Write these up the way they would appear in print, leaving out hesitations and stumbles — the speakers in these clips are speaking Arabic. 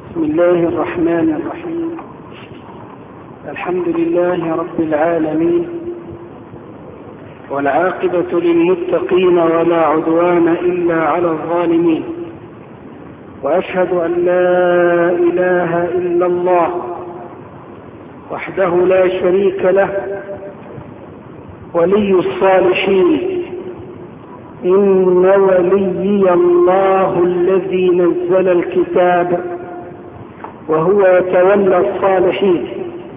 بسم الله الرحمن الرحيم. الحمد لله رب العالمين، والعاقبة للمتقين ولا عدوان إلا على الظالمين، وأشهد أن لا إله إلا الله وحده لا شريك له ولي الصالحين. إن وليي الله الذي نزل الكتاب وهو يتولى الصالحين.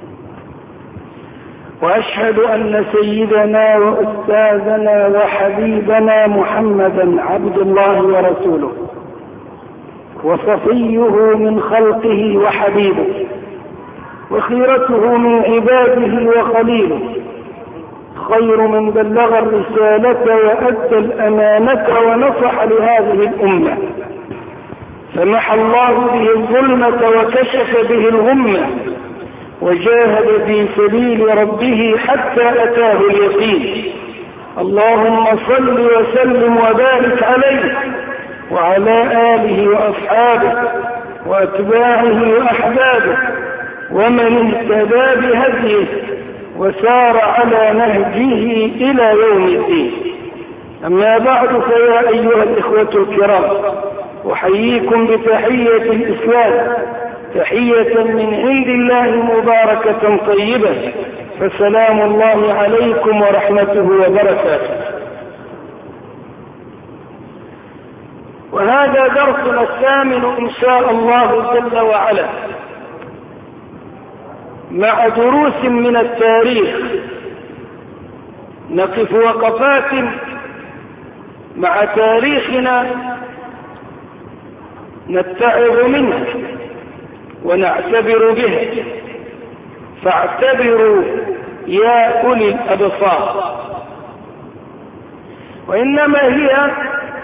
وأشهد أن سيدنا وأستاذنا وحبيبنا محمدا عبد الله ورسوله، وصفيه من خلقه وحبيبه، وخيرته من عباده وخليله، خير من بلغ الرسالة وأدى الأمانة ونصح لهذه الأمة، فمحى الله به الظلمة وكشف به الغمة، وجاهد في سبيل ربه حتى أتاه اليقين. اللهم صل وسلم وبارك عليه وعلى آله وأصحابه وأتباعه وأحبابه ومن اهتدى بهديه وسار على نهجه إلى يوم الدين. أما بعد، فيا أيها الإخوة الكرام، أحييكم بتحية الإسلام، تحية من عند الله مباركة طيبة، فسلام الله عليكم ورحمته وبركاته. وهذا درسنا الثامن إن شاء الله جل وعلا، مع دروس من التاريخ، نقف وقفات مع تاريخنا نتعظ منه ونعتبر به، فاعتبروا يا أولي الأبصار. وإنما هي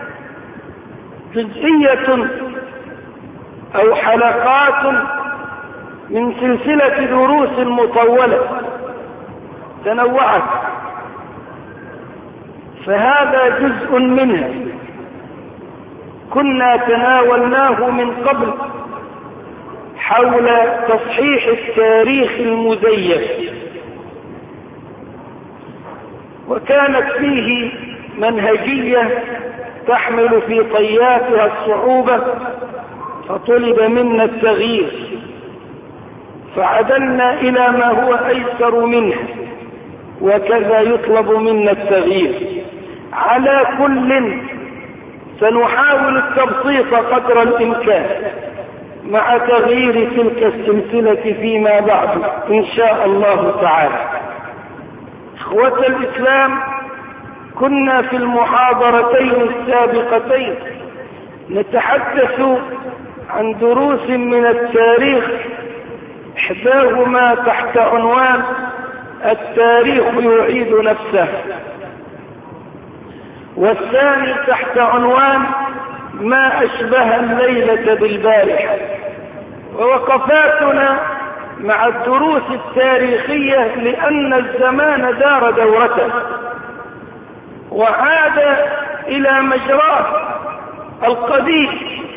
جزئية أو حلقات من سلسلة دروس مطولة تنوعت، فهذا جزء منها كنا تناولناه من قبل حول تصحيح التاريخ المزيف، وكانت فيه منهجية تحمل في طياتها الصعوبة، فطلب منا التغيير، فعدلنا إلى ما هو أيسر منه، وكذا يطلب منا التغيير. على كل سنحاول التبسيط قدر الإمكان مع تغيير تلك السلسلة فيما بعد إن شاء الله تعالى. إخوة الإسلام، كنا في المحاضرتين السابقتين نتحدث عن دروس من التاريخ، إحداهما تحت عنوان التاريخ يعيد نفسه، والثاني تحت عنوان ما أشبه الليلة بالبارحة. ووقفاتنا مع الدروس التاريخية لأن الزمان دار دورته وعاد إلى مجراه القديم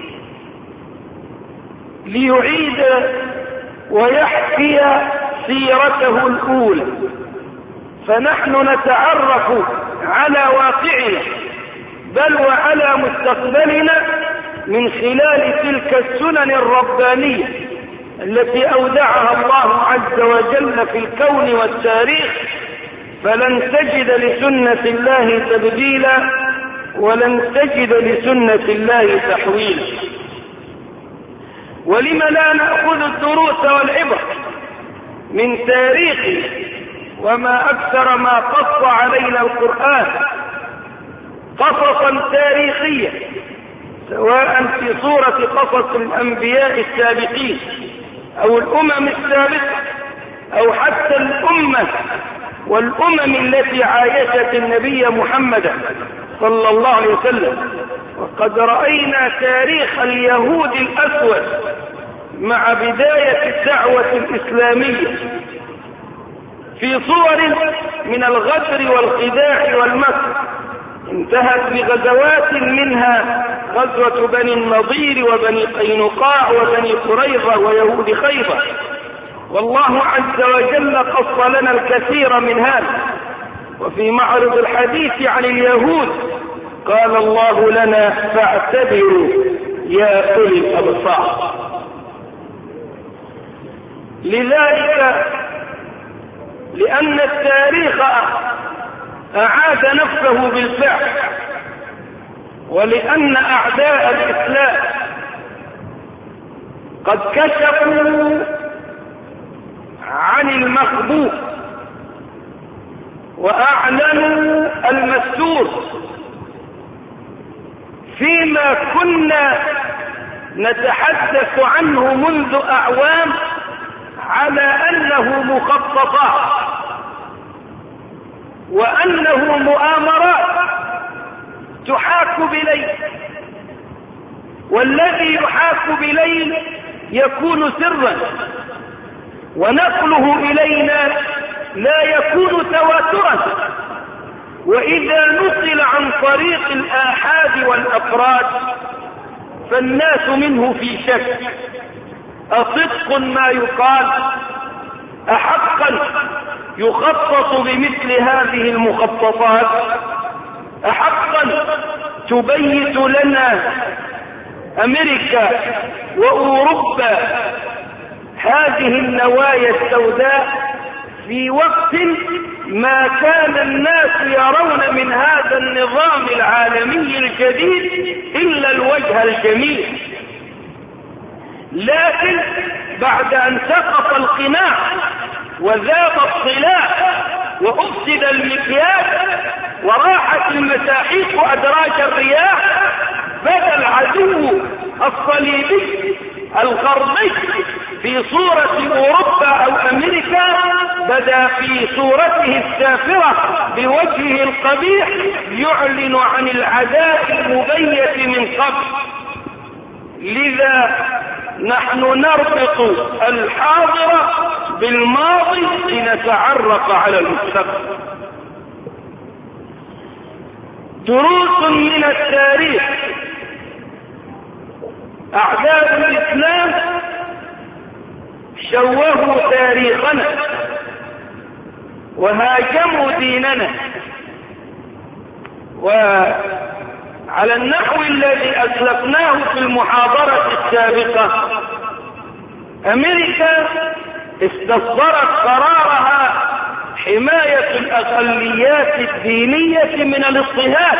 ليعيد ويحكي سيرته الأولى، فنحن نتعرف على واقعنا بل وعلى مستقبلنا من خلال تلك السنن الربانية التي أودعها الله عز وجل في الكون والتاريخ، فلن تجد لسنة الله تبديلا ولن تجد لسنة الله تحويلا. ولم لا نأخذ الدروس والعبر من تاريخنا، وما أكثر ما قص علينا القرآن قصصا تاريخيا، سواء في صورة قصص الأنبياء السابقين أو الأمم السابقة أو حتى الأمة والأمم التي عايشت النبي محمد صلى الله عليه وسلم. وقد رأينا تاريخ اليهود الأسود مع بداية الدعوة الإسلامية في صور من الغدر والخداع والمكر، انتهت بغزوات، منها غزوة بني النضير وبني قينقاع وبني قريظة ويهود خيبر. والله عز وجل قص لنا الكثير من هذا. وفي معرض الحديث عن اليهود قال الله لنا فاعتبروا يا أولي الأبصار. لذلك لأن التاريخ أعاد نفسه بالفعل، ولأن أعداء الإسلام قد كشفوا عن المخبوء وأعلنوا المستور فيما كنا نتحدث عنه منذ أعوام على أنه مخططات وأنه مؤامرات تحاك بليل، والذي يحاك بليل يكون سرا، ونقله إلينا لا يكون تواترا. وإذا نقل عن طريق الآحاد والأفراد فالناس منه في شك، أصدق ما يقال؟ أحقا يخطط بمثل هذه المخططات؟ أحقا تبيت لنا أمريكا وأوروبا هذه النوايا السوداء في وقت ما كان الناس يرون من هذا النظام العالمي الجديد إلا الوجه الجميل؟ لكن بعد أن سقط القناع وذاب الصلاح وأفسد المكيال وراحت المساحيق أدراج الرياح، بدا العدو الصليبي الغربي في صورة أوروبا أو أمريكا بدا في صورته السافرة بوجهه القبيح يعلن عن العداء المبيت من قبل. لذا نحن نربط الحاضر بالماضي لنتعرف على المستقبل. دروس من التاريخ. أعداء الإسلام شوهوا تاريخنا وهاجموا ديننا، وعلى النحو الذي أسلفناه في المحاضرة السابقة، أمريكا استصدرت قرارها حماية الأقليات الدينية من الاضطهاد،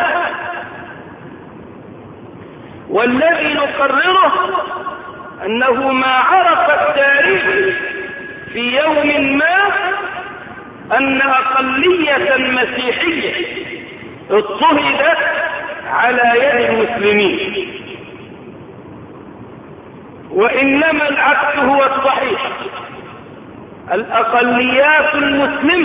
والذي نقرره أنه ما عرف التاريخ في يوم ما أن أقلية مسيحية اضطهدت على يد المسلمين، وإنما العكس هو الصحيح. الأقليات المسلمة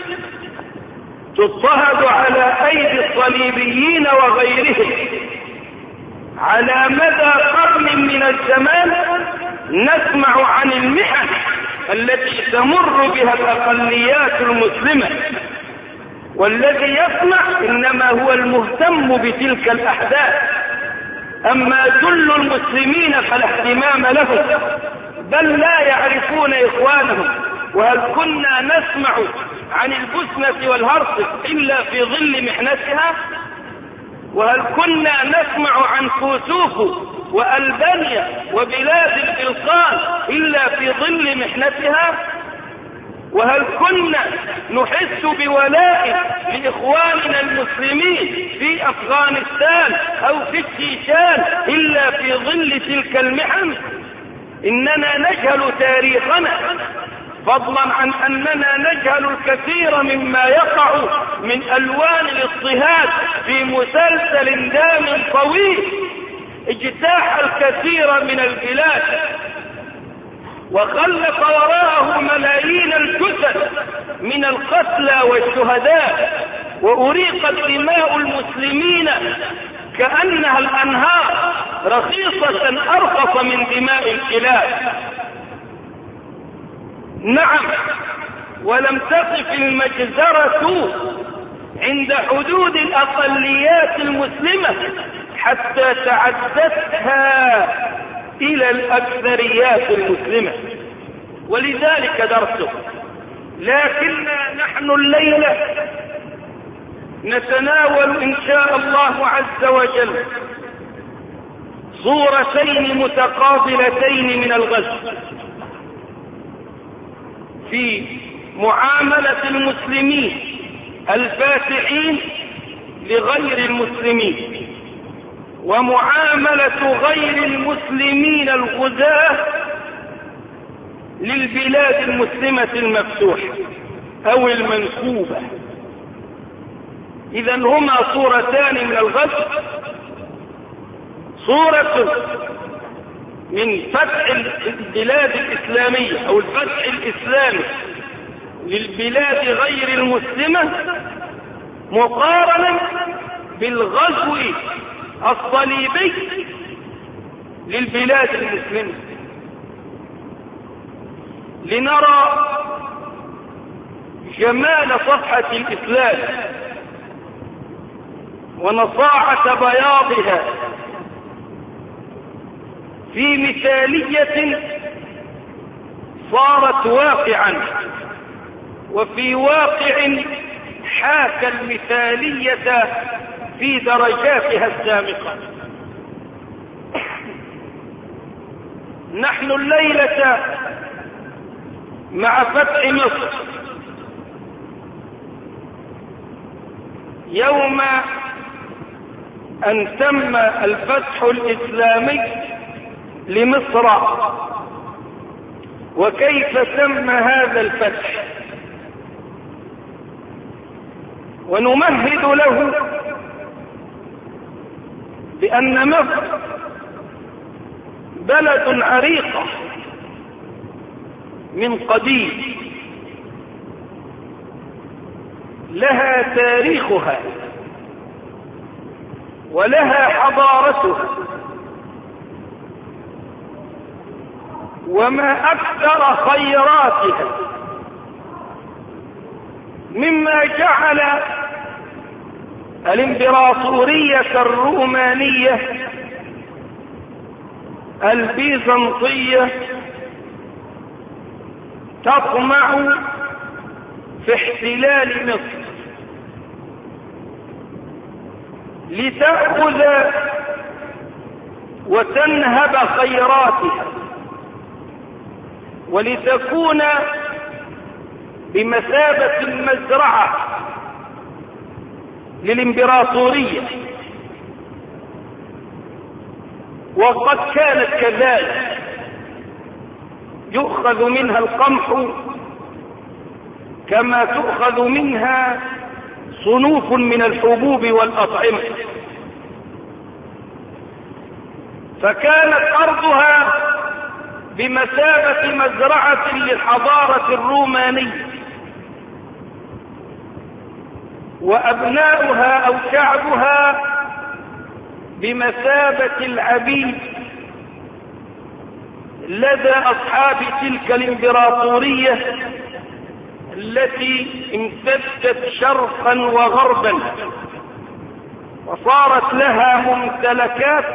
تضطهد على أيدي الصليبيين وغيرهم على مدى قرن من الزمان. نسمع عن المحن التي تمر بها الأقليات المسلمة، والذي يسمع إنما هو المهتم بتلك الأحداث، أما جل المسلمين فلا اهتمام لهم، بل لا يعرفون إخوانهم. وهل كنا نسمع عن البوسنة والهرسك إلا في ظل محنتها؟ وهل كنا نسمع عن كوسوفو وألبانيا وبلاد البلقان إلا في ظل محنتها؟ وهل كنا نحس بولاء لإخواننا المسلمين في أفغانستان أو في الشيشان إلا في ظل تلك المحن؟ إننا نجهل تاريخنا، فضلا عن أننا نجهل الكثير مما يقع من ألوان الاضطهاد في مسلسل دام طويل اجتاح الكثير من البلاد وخلف وراءه ملايين الجثث من القتلى والشهداء، وأريقت دماء المسلمين كأنها الأنهار رخيصة أرخص من دماء الكلاب. نعم، ولم تقف المجزرة عند حدود الأقليات المسلمة حتى تعدتها إلى الأكثريات المسلمة، ولذلك درسه. لكن نحن الليلة نتناول إن شاء الله عز وجل صورتين متقابلتين من الغزو في معاملة المسلمين الفاتحين لغير المسلمين، ومعاملة غير المسلمين الغزاة للبلاد المسلمة المفتوحة أو المنكوبة. إذن هما صورتان من الغزو، صورة من فتح البلاد الإسلامية أو الفتح الإسلامي للبلاد غير المسلمة، مقارنة بالغزو الصليبي للبلاد المسلمة، لنرى جمال صفحة الإسلام ونصاعة بياضها في مثالية صارت واقعا، وفي واقع حاكى المثالية في درجاتها السامقة. نحن الليلة مع فتح مصر يوم أن تم الفتح الإسلامي لمصر، وكيف تم هذا الفتح، ونمهد له بأن مصر بلد عريقة من قديم، لها تاريخها ولها حضارتها، وما أكثر خيراتها، مما جعل الإمبراطورية الرومانية البيزنطية تطمع في احتلال مصر لتأخذ وتنهب خيراتها، ولتكون بمثابة المزرعة للإمبراطورية. وقد كانت كذلك، يؤخذ منها القمح كما تؤخذ منها صنوف من الحبوب والأطعمة، فكانت أرضها بمثابة مزرعة للحضارة الرومانية، وأبناؤها أو شعبها بمثابة العبيد لدى أصحاب تلك الإمبراطورية التي امتدت شرقا وغربا، وصارت لها ممتلكات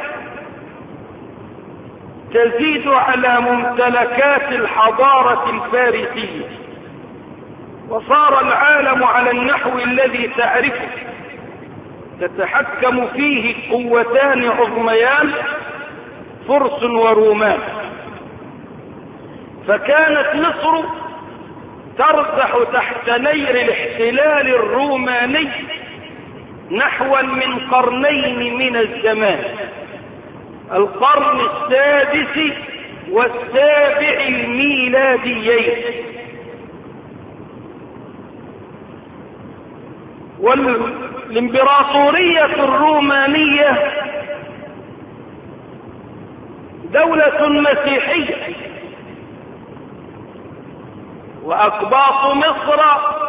تزيد على ممتلكات الحضارة الفارسية، وصار العالم على النحو الذي تعرفه، تتحكم فيه قوتان عظميان، فرس ورومان. فكانت مصر ترزح تحت نير الاحتلال الروماني نحو من قرنين من الزمان، القرن السادس والسابع الميلاديين. والإمبراطورية الرومانية دولة مسيحية، وأقباط مصر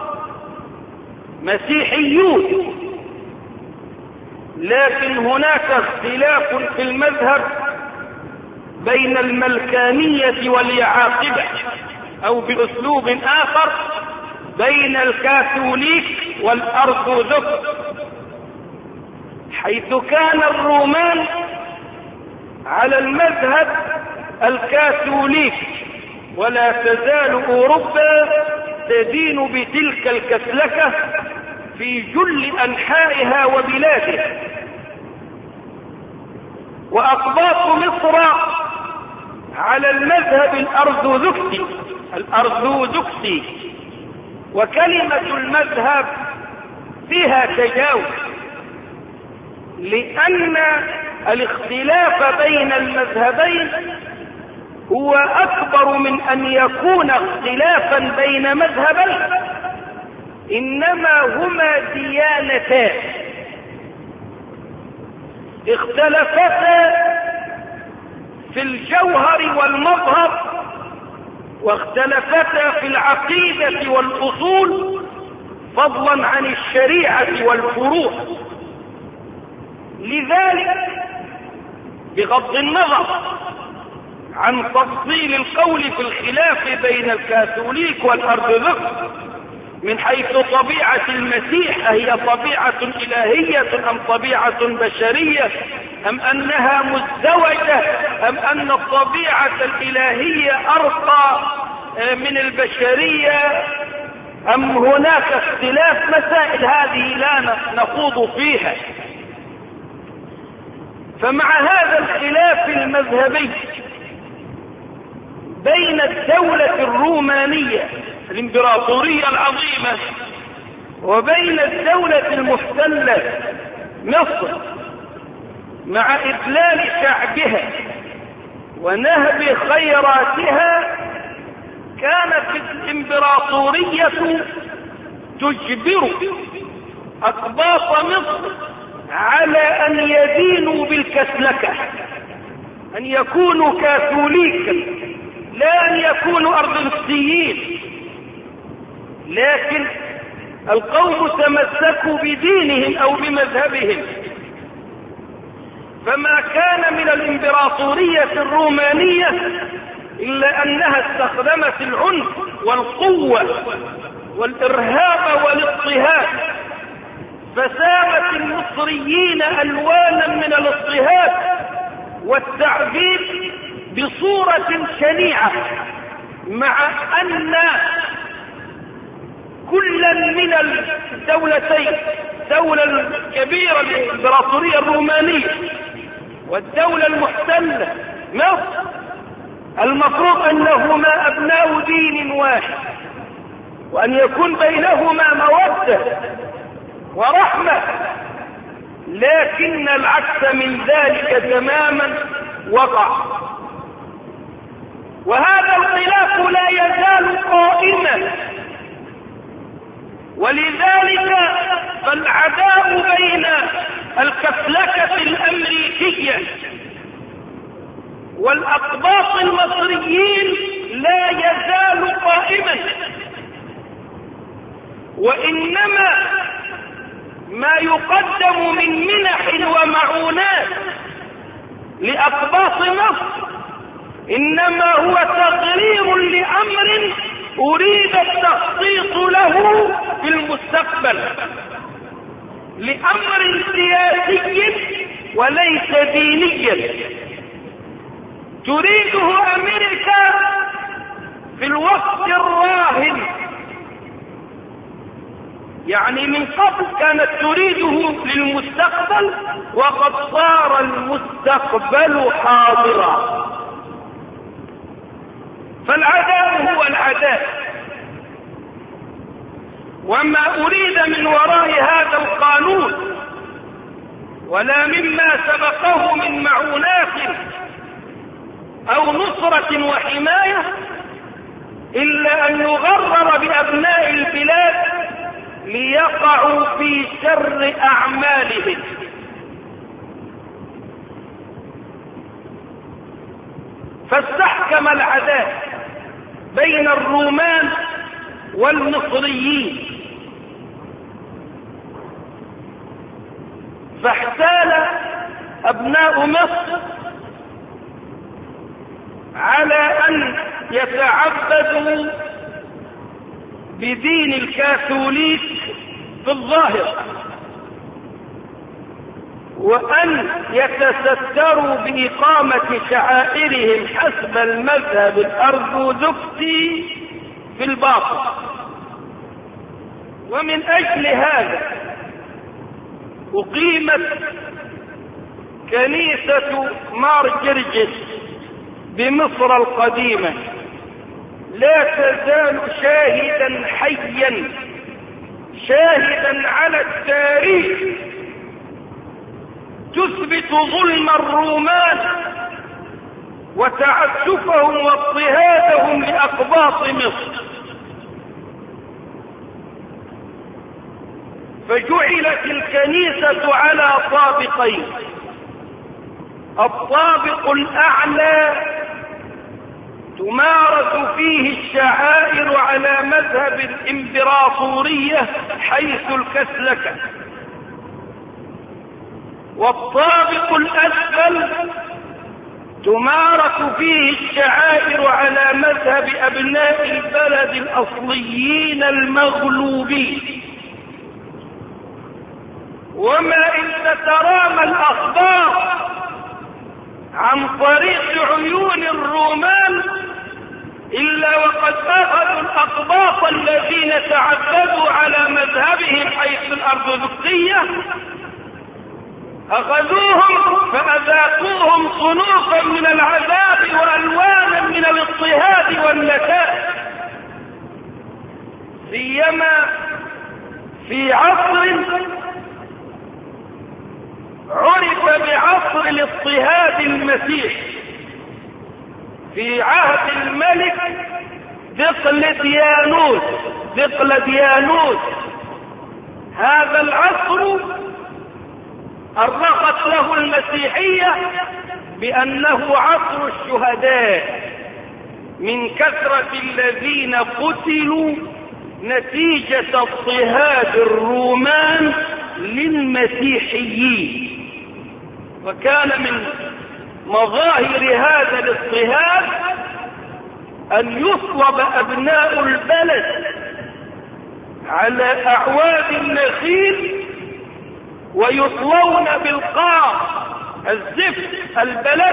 مسيحيون، لكن هناك اختلاف في المذهب بين الملكانية واليعاقبة، أو بأسلوب آخر بين الكاثوليك والأرثوذكس، حيث كان الرومان على المذهب الكاثوليكي، ولا تزال أوروبا تدين بتلك الكسلكة في جل أنحائها وبلادها. وأقباط مصر على المذهب الأرثوذكسي، وكلمة المذهب فيها تجاوز، لأن الاختلاف بين المذهبين هو أكبر من أن يكون اختلافا بين مذهبين، إنما هما ديانتان اختلفتا في الجوهر والمظهر، واختلفتا في العقيدة والأصول، فضلا عن الشريعة والفروع. لذلك بغض النظر عن تفصيل القول في الخلاف بين الكاثوليك والأرثوذكس من حيث طبيعة المسيح، أهي طبيعة إلهية أم طبيعة بشرية، أم أنها مزدوجة، أم أن الطبيعة الإلهية أرقى من البشرية، أم هناك اختلاف، مسائل هذه لا نخوض فيها. فمع هذا الخلاف المذهبي بين الدولة الرومانية الامبراطورية العظيمة وبين الدولة المحتلة مصر، مع إذلال شعبها ونهب خيراتها، كانت الامبراطورية تجبر أقباط مصر على أن يدينوا بالكسلكة، أن يكونوا كاثوليكا، لا أن يكونوا أرثوذكسيين. لكن القوم تمسكوا بدينهم أو بمذهبهم، فما كان من الامبراطورية الرومانية إلا أنها استخدمت العنف والقوة والإرهاب والاضطهاد، فسامت المصريين ألوانا من الاضطهاد والتعذيب بصورة شنيعة، مع أن كلا من الدولتين، الدولة الكبيرة الإمبراطورية الرومانية والدولة المحتلة مصر، المفروض أنهما أبناء دين واحد، وأن يكون بينهما مودة ورحمة، لكن العكس من ذلك تماما وقع. وهذا الخلاف لا يزال قائما، ولذلك فالعداء بين الكسلكة الأمريكية والأقباط المصريين لا يزال قائما، وإنما ما يقدم من منح ومعونات لأقباط مصر إنما هو تغرير لأمر أريد التخطيط له في المستقبل، لأمر سياسي وليس دينيا تريده أمريكا في الوقت الراهن. يعني من قبل كانت تريده للمستقبل، وقد صار المستقبل حاضرا. فالعداء هو العداء، وما أريد من وراء هذا القانون ولا مما سبقه من معونات أو نصرة وحماية إلا أن يغرر بأبناء البلاد ليقعوا في شر أعمالهم. فاستحكم العداء بين الرومان والمصريين، فاحتال أبناء مصر على أن يتعبدوا بدين الكاثوليك في الظاهر، وأن يتستروا بإقامة شعائرهم حسب المذهب الأرثوذكسي في الباطن. ومن أجل هذا أقيمت كنيسة مار جرجس بمصر القديمة، لا تزال شاهدا حيا، شاهدا على التاريخ، تثبت ظلم الرومان وتعسفهم واضطهادهم لأقباط مصر. فجعلت الكنيسة على طابقين: الطابق الأعلى تمارس فيه الشعائر على مذهب الإمبراطورية حيث الكسلكة، والطابق الأسفل تمارس فيه الشعائر على مذهب أبناء البلد الأصليين المغلوبين. وما إن تترامى الأخبار عن طريق عيون الرومان إلا وقد أخذوا الأقباط الذين تعبدوا على مذهبهم حيث الأرثوذكسية، أخذوهم فأذاقوهم صنوفا من العذاب وألوانا من الاضطهاد والنكال، سيما في عصر عرف بعصر الاضطهاد المسيح في عهد الملك دقلديانوس. هذا العصر أرخت له المسيحية بأنه عصر الشهداء من كثرة الذين قتلوا نتيجة اضطهاد الرومان للمسيحيين. وكان من مظاهر هذا الاضطهاد أن يصلب أبناء البلد على أعواد النخيل ويطلون بالقار الزفت البلد،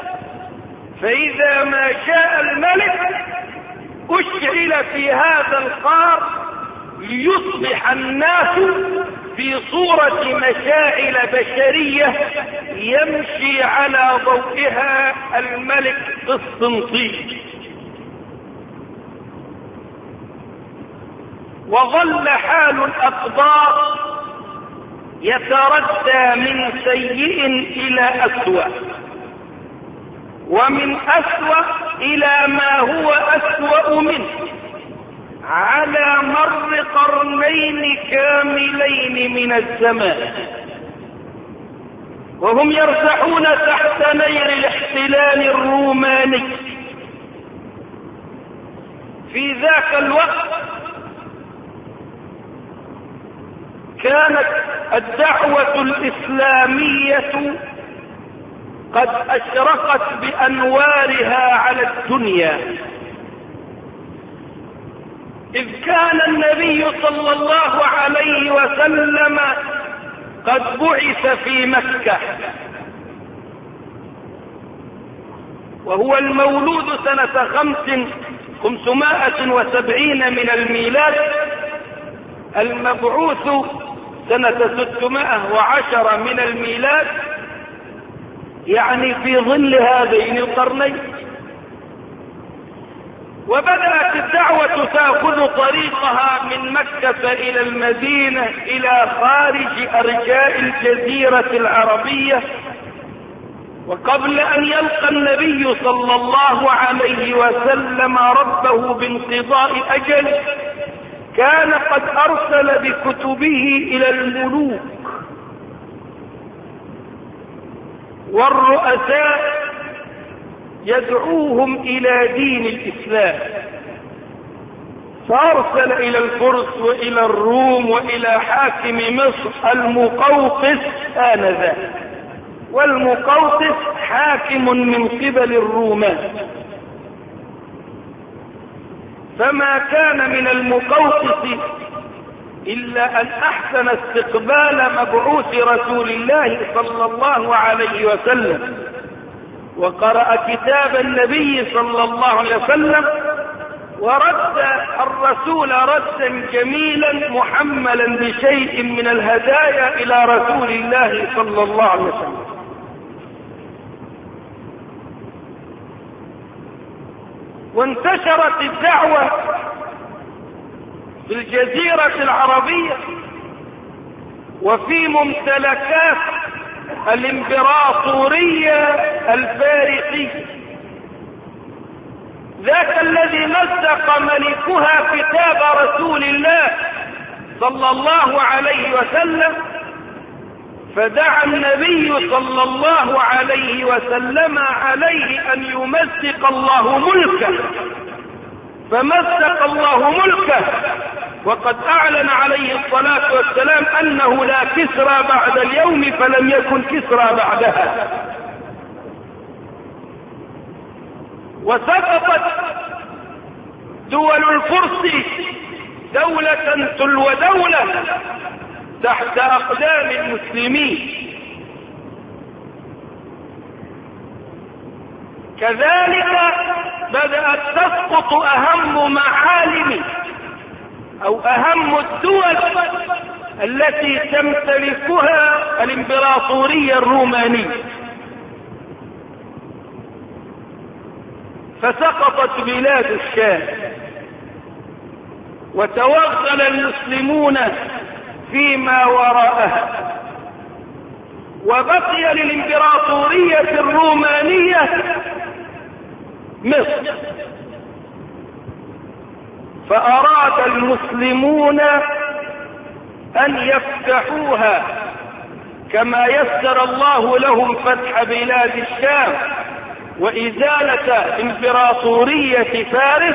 فإذا ما شاء الملك أشعل في هذا القار ليصبح الناس في صورة مشاعل بشرية يمشي على ضوئها الملك قسطنطين. وظل حال الأقباط يتردى من سيء إلى أسوأ، ومن أسوأ إلى ما هو أسوأ منه، على مر قرنين كاملين من الزمان، وهم يرتاحون تحت نير الاحتلال الروماني. في ذاك الوقت كانت الدعوة الإسلامية قد أشرقت بأنوارها على الدنيا، إذ كان النبي صلى الله عليه وسلم قد بعث في مكة، وهو المولود سنة 570 من الميلاد، المبعوث سنة 610 من الميلاد، يعني في ظل هذين القرنين. وبدأت الدعوة تأخذ طريقها من مكة إلى المدينة إلى خارج أرجاء الجزيرة العربية. وقبل أن يلقى النبي صلى الله عليه وسلم ربه بانقضاء أجله كان قد أرسل بكتبه إلى الملوك والرؤساء يدعوهم إلى دين الإسلام، فأرسل إلى الفرس وإلى الروم وإلى حاكم مصر المقوقس آنذاك، والمقوقس حاكم من قبل الرومان. فما كان من المقوقس إلا أن أحسن استقبال مبعوث رسول الله صلى الله عليه وسلم، وقرأ كتاب النبي صلى الله عليه وسلم، ورد الرسول ردا جميلا محملا بشيء من الهدايا إلى رسول الله صلى الله عليه وسلم. وانتشرت الدعوة في الجزيرة العربية وفي ممتلكات الإمبراطورية الفارسية، ذاك الذي مزق ملكها كتاب رسول الله صلى الله عليه وسلم، فدعا النبي صلى الله عليه وسلم عليه أن يمزق الله ملكه، فمزق الله ملكه، وقد أعلن عليه الصلاة والسلام أنه لا كسرى بعد اليوم، فلم يكن كسرى بعدها. وسقطت دول الفرس دولة تلو دولة تحت أقدام المسلمين. كذلك بدأت تسقط أهم معالم أو أهم الدول التي تمتلكها الإمبراطورية الرومانية، فسقطت بلاد الشام، وتوغل المسلمون فيما وراءها، وبقي للإمبراطورية الرومانية مصر. فأراد المسلمون أن يفتحوها كما يسر الله لهم فتح بلاد الشام وإزالة إمبراطورية فارس.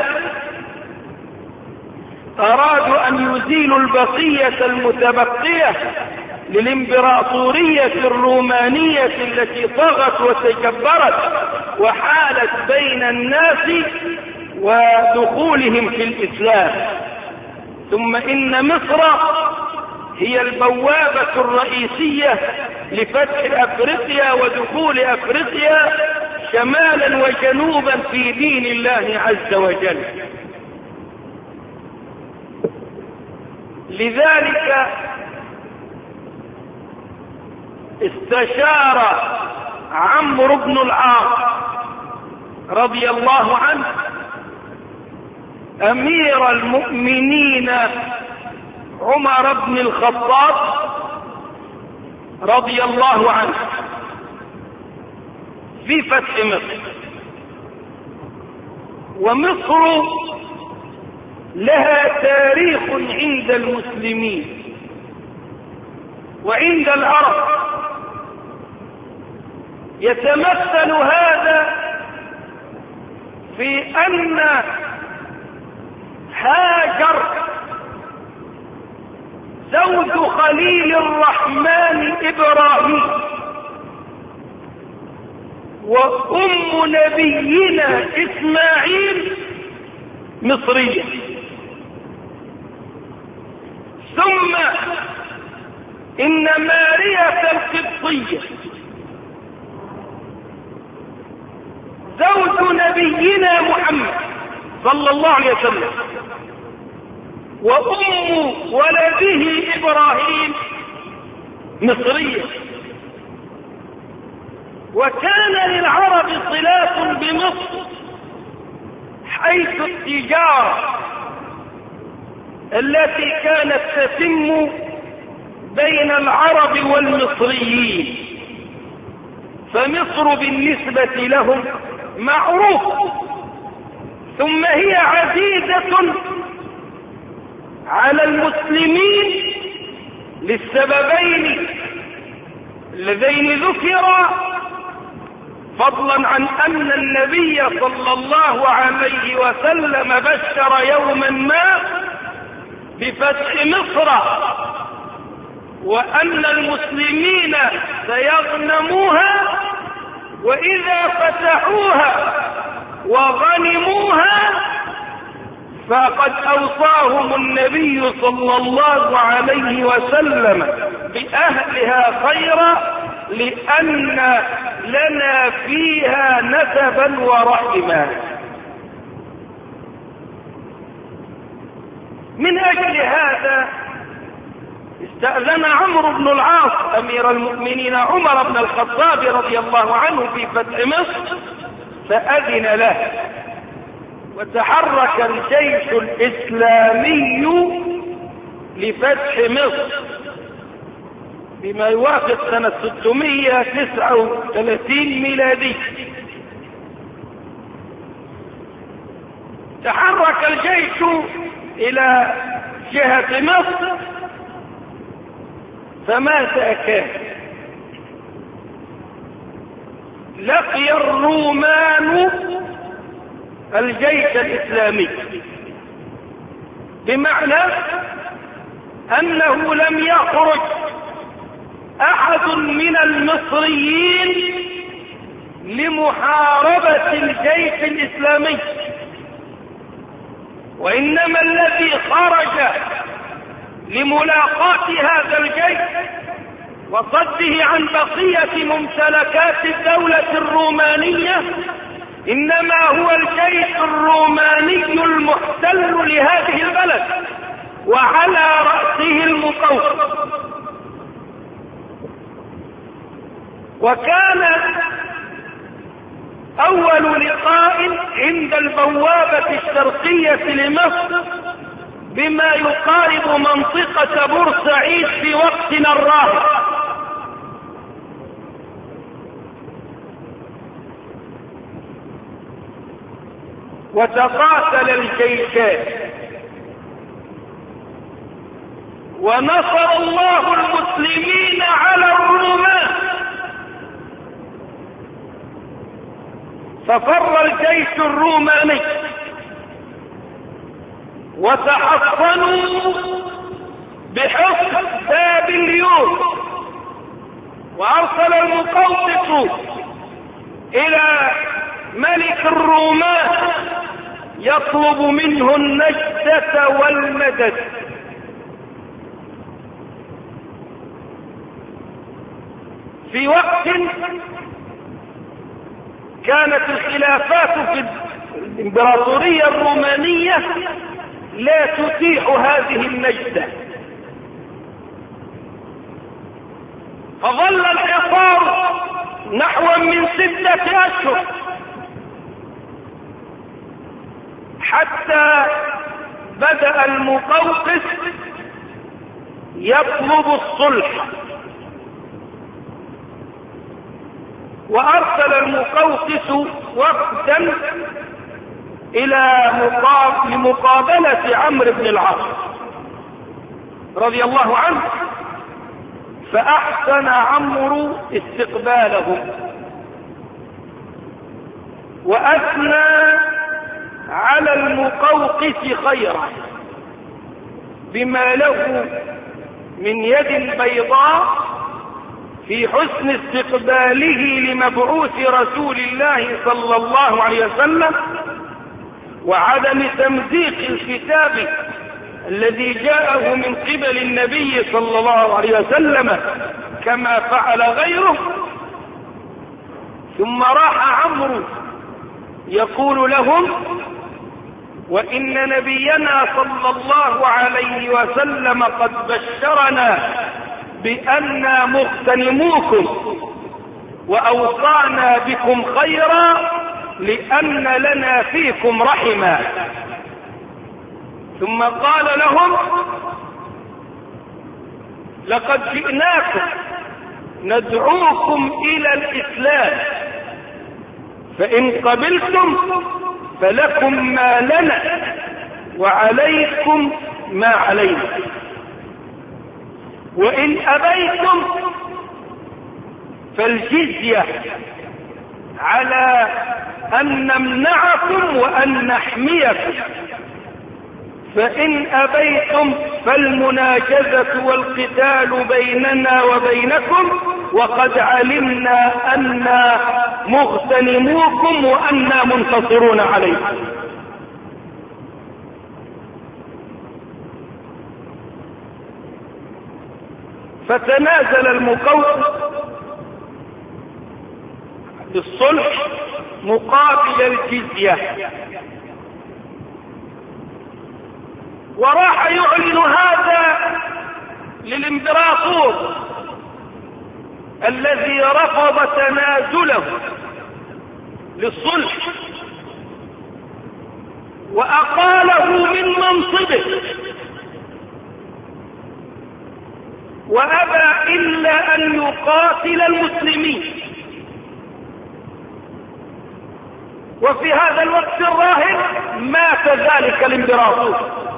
أرادوا أن يزيلوا البقية المتبقية للإمبراطورية الرومانية التي طغت وتجبرت وحالت بين الناس ودخولهم في الإسلام. ثم إن مصر هي البوابة الرئيسية لفتح أفريقيا ودخول أفريقيا شمالا وجنوبا في دين الله عز وجل. لذلك استشار عمرو بن العاص رضي الله عنه أمير المؤمنين عمر بن الخطاب رضي الله عنه في فتح مصر. ومصر لها تاريخ عند المسلمين وعند العرب، يتمثل هذا في أن هاجر زوج خليل الرحمن إبراهيم وأم نبينا إسماعيل مصرية، ثم إن مارية القبطية زوج نبينا محمد صلى الله عليه وسلم وأم ولده إبراهيم مصرية. وكان للعرب صلات بمصر حيث التجارة التي كانت تتم بين العرب والمصريين، فمصر بالنسبة لهم معروف. ثم هي عزيزة على المسلمين للسببين اللذين ذكرا، فضلا عن أن النبي صلى الله عليه وسلم بشر يوما ما بفتح مصر، وأن المسلمين سيغنموها، وإذا فتحوها وغنموها فقد أوصاهم النبي صلى الله عليه وسلم بأهلها خيرا لأن لنا فيها نسبا ورحما. من أجل هذا استأذن عمرو بن العاص أمير المؤمنين عمر بن الخطاب رضي الله عنه في فتح مصر فأذن له، وتحرك الجيش الإسلامي لفتح مصر بما يوافق سنة 639 ميلادي. تحرك الجيش إلى جهة مصر، فماذا كان؟ لقي الرومان الجيش الإسلامي، بمعنى أنه لم يخرج أحد من المصريين لمحاربة الجيش الإسلامي، وإنما الذي خرج لملاقاة هذا الجيش وصده عن بقية ممتلكات الدولة الرومانية إنما هو الجيش الروماني المحتل لهذه البلد، وعلى رأسه المقوقس. وكان أول لقاء عند البوابة الشرقية لمصر بما يقارب منطقة بورسعيد في وقتنا الراهن. وتقاتل الجيشان، ونصر الله المسلمين على الرومان، ففر الجيش الروماني وتحصنوا بحصن بابليون، وأرسل المقوقس إلى ملك الرومان يطلب منه النجدة والمدد. في وقت كانت الخلافات في الإمبراطورية الرومانية لا تتيح هذه النجدة، فظل الحصار نحو من 6 أشهر حتى بدأ المقوقس يطلب الصلح، وأرسل المقوقس وفدا إلى لمقابلة عمرو بن العاص رضي الله عنه، فأحسن عمرو استقبالهم وأثنى على المقوقس خيرا بما له من يد بيضاء في حسن استقباله لمبعوث رسول الله صلى الله عليه وسلم، وعدم تمزيق الكتاب الذي جاءه من قبل النبي صلى الله عليه وسلم كما فعل غيره. ثم راح عمرو يقول لهم: وإن نبينا صلى الله عليه وسلم قد بشرنا بأننا مغتنموكم وأوصانا بكم خيرا لأن لنا فيكم رحما. ثم قال لهم: لقد جئناكم ندعوكم إلى الإسلام، فإن قبلتم فلكم ما لنا وعليكم ما علينا، وإن أبيتم فالجزية على أن نمنعكم وأن نحميكم، فإن أبيتم فالمناجزة والقتال بيننا وبينكم، وقد علمنا أننا مغتنموكم وأننا منتصرون عليكم. فتنازل المقوقس بالصلح مقابل الجزية، وراح يعلن هذا للامبراطور الذي رفض تنازله للصلح وأقاله من منصبه، وأبى إلا أن يقاتل المسلمين. وفي هذا الوقت الراهن مات ذلك الامبراطور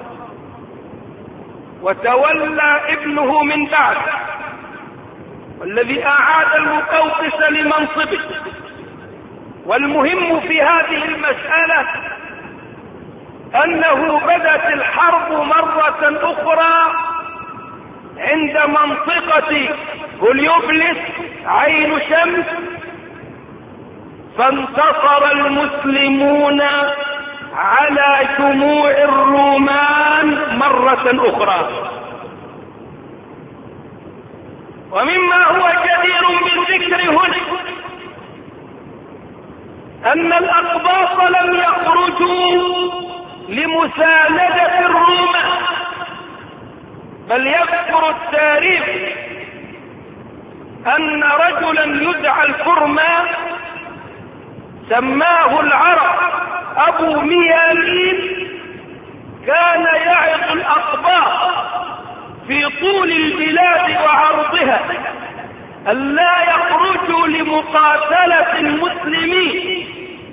وتولى ابنه من بعد، والذي أعاد المقوقس لمنصبه. والمهم في هذه المسألة أنه بدت الحرب مرة أخرى عند منطقة هليوبلس عين شمس، فانتصر المسلمون على جموع الرومان مرة أخرى. ومما هو جدير بالذكر هنا أن الأقباط لم يخرجوا لمساندة الرومان، بل يذكر التاريخ أن رجلا يدعى الفرما سماه العرب أبو ميامين كان يعظ الأقباط في طول البلاد وعرضها ألا يخرجوا لمقاتلة المسلمين،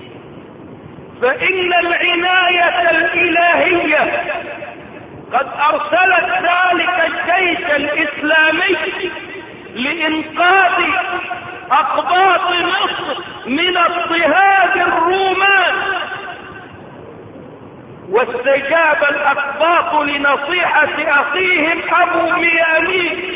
فإن العناية الإلهية قد أرسلت ذلك الجيش الإسلامي لإنقاذ أقباط مصر من اضطهاد الرومان. واستجاب الأقباط لنصيحة أخيهم أبو ميامين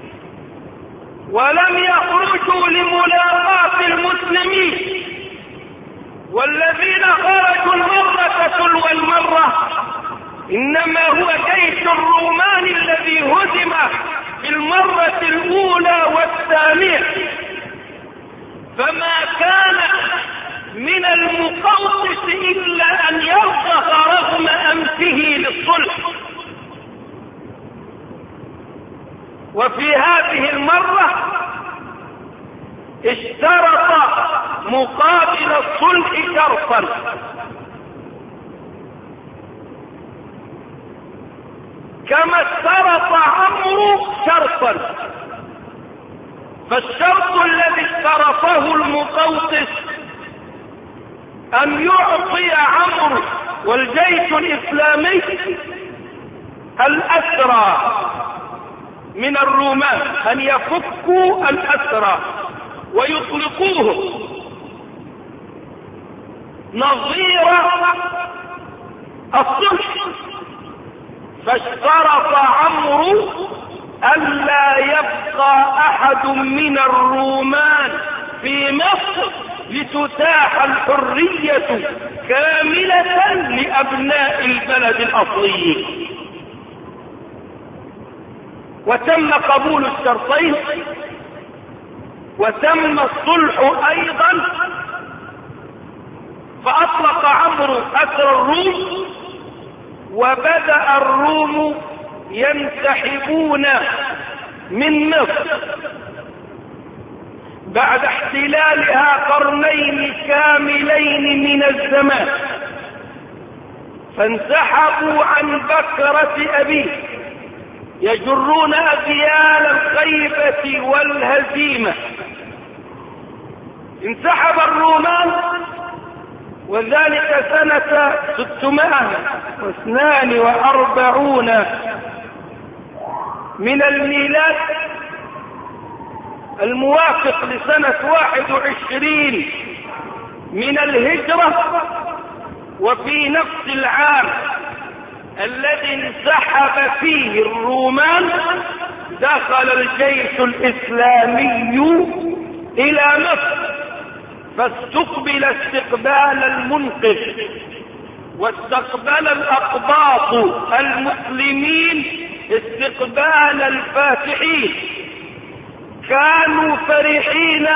ولم يخرجوا لملاقاة المسلمين، والذين خرجوا المرة تلو المرة إنما هو جيش الرومان الذي هزم في المرة الأولى والثانية. فما كان من المقوقس إلا أن يرضخ رغم أنفه للصلح. وفي هذه المرة اشترط مقابل الصلح شرطا، كما اشترط عمرو شرطا. فالشرط الذي اشترطه المقوقس أن يعطي عمرو والجيش الإسلامي الأسرى من الرومان، أن يفكوا الأسرى ويطلقوه نظير الصلح. فاشترط عمرو ألا يبقى أحد من الرومان في مصر لتتاح الحرية كاملة لأبناء البلد الأصلي. وتم قبول الشرطين وتم الصلح أيضا، فأطلق عمرو أسر الروم، وبدأ الروم ينسحبون من مصر بعد احتلالها قرنين كاملين من الزمان، فانسحبوا عن بكرة أبيه يجرون أذيال الخيبة والهزيمة. انسحب الرومان وذلك سنة 642 من الميلاد، الموافق لسنة 21 من الهجرة. وفي نفس العام الذي انسحب فيه الرومان دخل الجيش الإسلامي إلى مصر، فاستقبل استقبال المنقذ، واستقبل الأقباط المسلمين استقبال الفاتحين، كانوا فرحين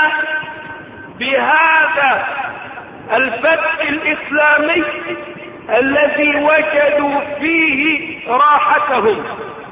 بهذا الفتح الإسلامي الذي وجدوا فيه راحتهم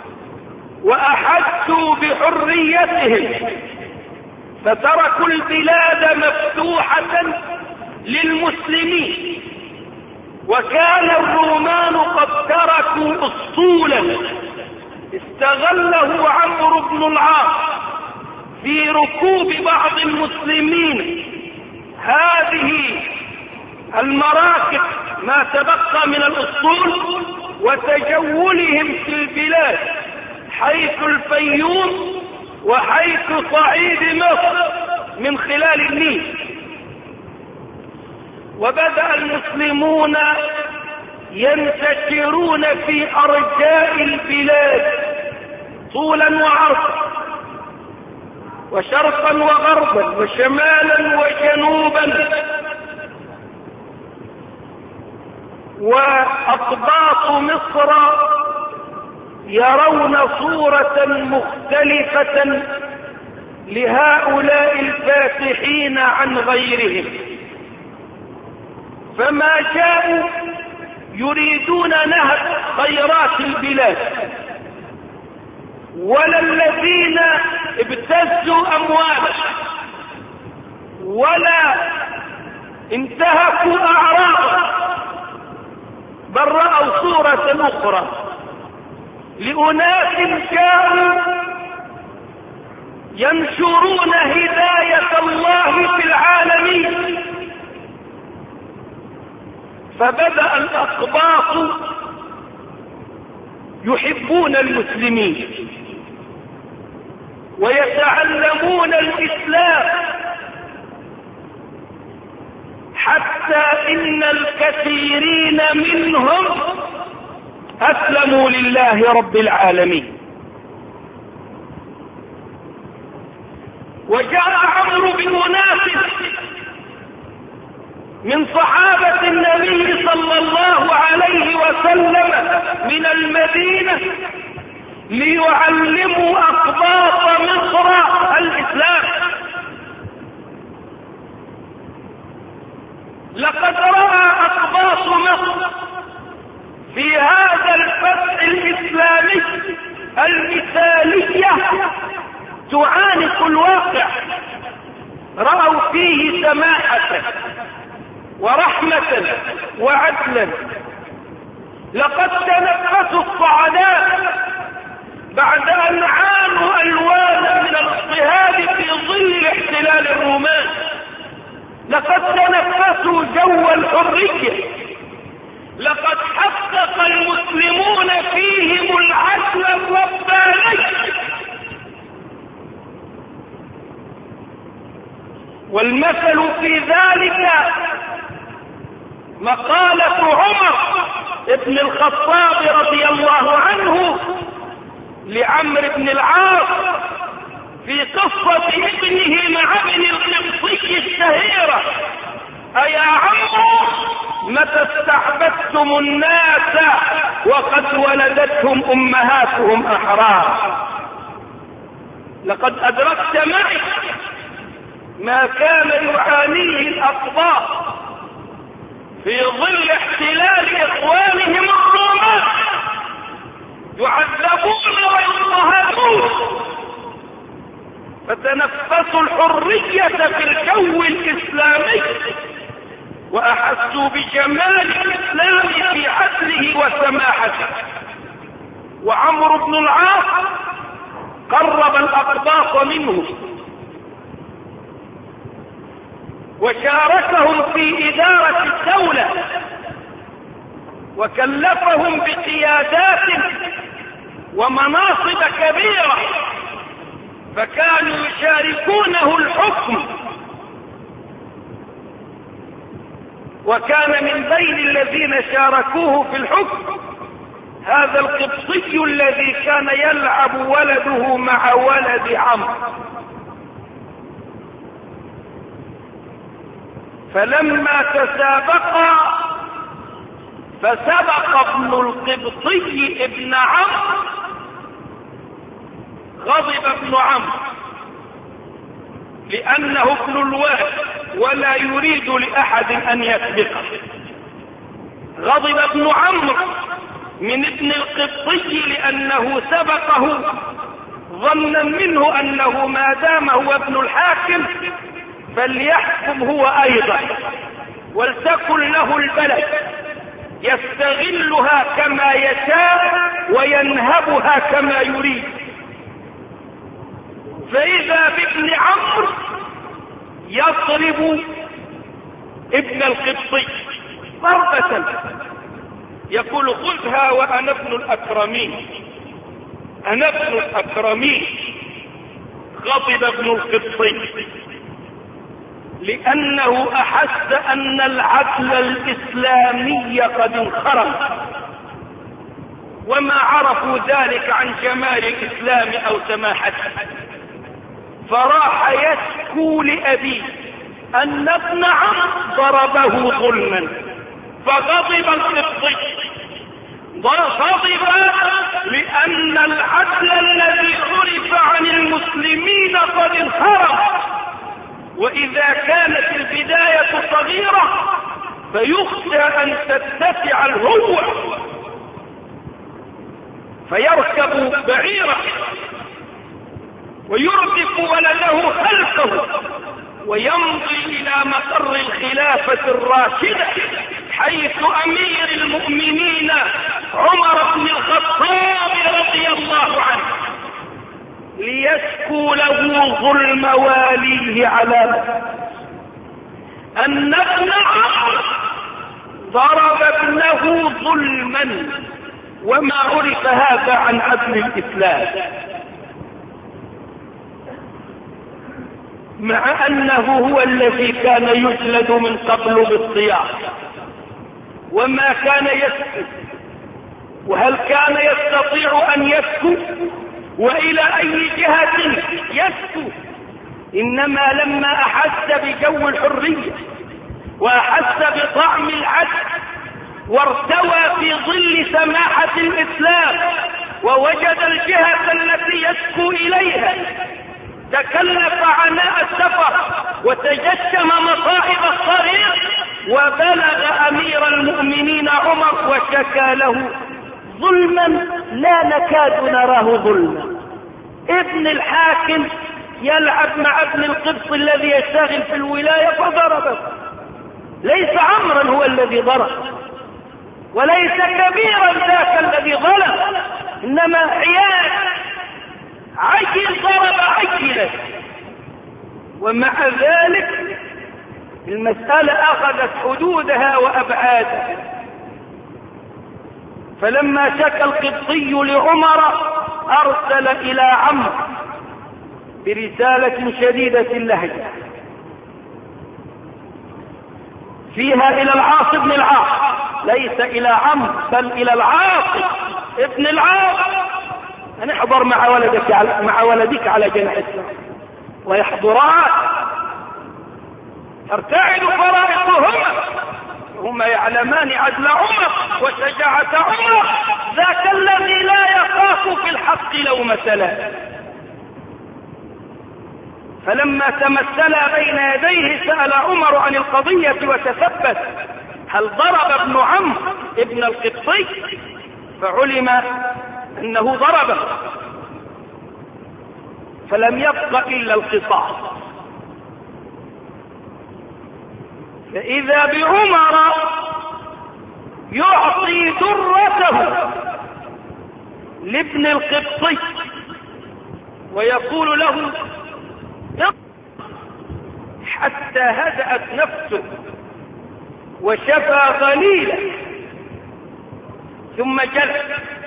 وأحسوا بحريتهم، فتركوا البلاد مفتوحة للمسلمين. وكان الرومان قد تركوا أسطولا استغله عمرو بن العاص في ركوب بعض المسلمين هذه المراكب ما تبقى من الأسطول وتجولهم في البلاد حيث الفيوم وحيث صعيد مصر من خلال النيل. وبدأ المسلمون ينتشرون في أرجاء البلاد طولا وعرضا وشرقا وغربا وشمالا وجنوبا، وأقباط مصر يرون صورة مختلفة لهؤلاء الفاتحين عن غيرهم، فما جاءوا يريدون نهب خيرات البلاد ولا الذين ابتزوا أموالا ولا انتهكوا أعراضا، بل رأوا صورة أخرى لأناس جاءوا ينشرون هداية الله في العالمين. فبدأ الأقباط يحبون المسلمين ويتعلمون الإسلام، حتى إن الكثيرين منهم أسلموا لله رب العالمين. وجاء عمرو بأناس من صحابة النبي صلى الله عليه وسلم من المدينة ليعلموا أقباط مصر الإسلام. لقد رأى أقباط مصر في هذا الفتح الإسلامي المثالية تعانق الواقع، رأوا فيه سماحة ورحمة وعدلا. لقد تنفسوا الصعداء بعد أن عانوا ألوانا من الاضطهاد في ظل احتلال الرومان. لقد تنفسوا جو الحرية. لقد حقق المسلمون فيهم العدل الرباني. والمثل في ذلك مقالة عمر ابن الخطاب رضي الله عنه لعمرو بن العاص في قصة ابنه مع ابن القبطي الشهيرة: أيا عمرو متى استعبدتم الناس وقد ولدتهم أمهاتهم أحرار؟ لقد أدركت معي ما كان يعانيه الأقباط في ظل احتلال إخوانهم الرومان، يعذبون ويضطهدون، فتنفسوا الحرية في الجو الإسلامي وأحسوا بجمال الإسلام في عدله وسماحته. وعمرو بن العاص قرب الأقباط منه وشاركهم في إدارة الدولة وكلفهم بقيادات ومناصب كبيرة، فكانوا يشاركونه الحكم. وكان من بين الذين شاركوه في الحكم هذا القبطي الذي كان يلعب ولده مع ولد عمرو. فلما تسابقا فسبق ابن القبطي ابن عمرو، غضب ابن عمرو لأنه ابن الواد ولا يريد لأحد أن يسبقه. غضب ابن عمرو من ابن القبطي لأنه سبقه ظنا منه أنه ما دام هو ابن الحاكم فليحكم هو أيضا ولتكن له البلد يستغلها كما يشاء وينهبها كما يريد. فإذا بابن عمرو يضرب ابن القبطي ضربة يقول خذها وأنا ابن الأكرمين، أنا ابن الأكرمين. غضب ابن القبطي لأنه أحس أن العدل الإسلامي قد انخرم، وما عرفوا ذلك عن جمال الإسلام أو سماحته، فراح يشكو لأبيه أن ابن عمرو ضربه ظلما. فغضب القبطي، غضب لأن العدل الذي عرف عن المسلمين قد انخرم، وإذا كانت البداية صغيرة فيخشى أن تتسع الهوة فيركب بعيره ويردف ولده خلفه ويمضي إلى مقر الخلافة الراشدة حيث أمير المؤمنين عمر بن الخطاب رضي الله عنه، ليشكو له ظلم واليه على أن ابن عمرو ضرب ابنه ظلما، وما عرف هذا عن عدل الإسلام، مع أنه هو الذي كان يجلد من قبل بالصياح وما كان يسكت. وهل كان يستطيع أن يسكت؟ وإلى أي جهة يسكت؟ إنما لما أحس بجو الحرية وأحس بطعم العدل وارتوى في ظل سماحة الإسلام ووجد الجهة التي يسكو إليها تكلف عناء السفر وتجشم مصائب الطريق وبلغ أمير المؤمنين عمر وشكى له ظلما لا نكاد نراه ظلما. ابن الحاكم يلعب مع ابن القبط الذي يشتغل في الولاية فضربه. ليس عمرا هو الذي ضرب وليس كبيرا ذاك الذي ظلم، إنما عيال عجل ضرب عجلا. ومع ذلك المسألة أخذت حدودها وأبعادها. فلما شكى القبطي لعمر أرسل إلى عمرو برسالة شديدة اللهجة فيها إلى العاص بن العاص، ليس إلى عمرو بل إلى العاص ابن العاص، أن احضر مع ولدك على جناح السماء ويحضران ترتعد فرائضهما، هما يعلمان عدل عمر وشجاعة عمر، ذاك الذي لا يخاف في الحق لومة لائم. فلما تمثلا بين يديه سأل عمر عن القضية وتثبت هل ضرب ابن عمرو ابن القبطي، فعلم أنه ضربه، فلم يبق إلا القصاص. فإذا بعمر يعطي درته لابن القبطي ويقول له حتى هدأت نفسه وشفى غليلا، ثم جلس.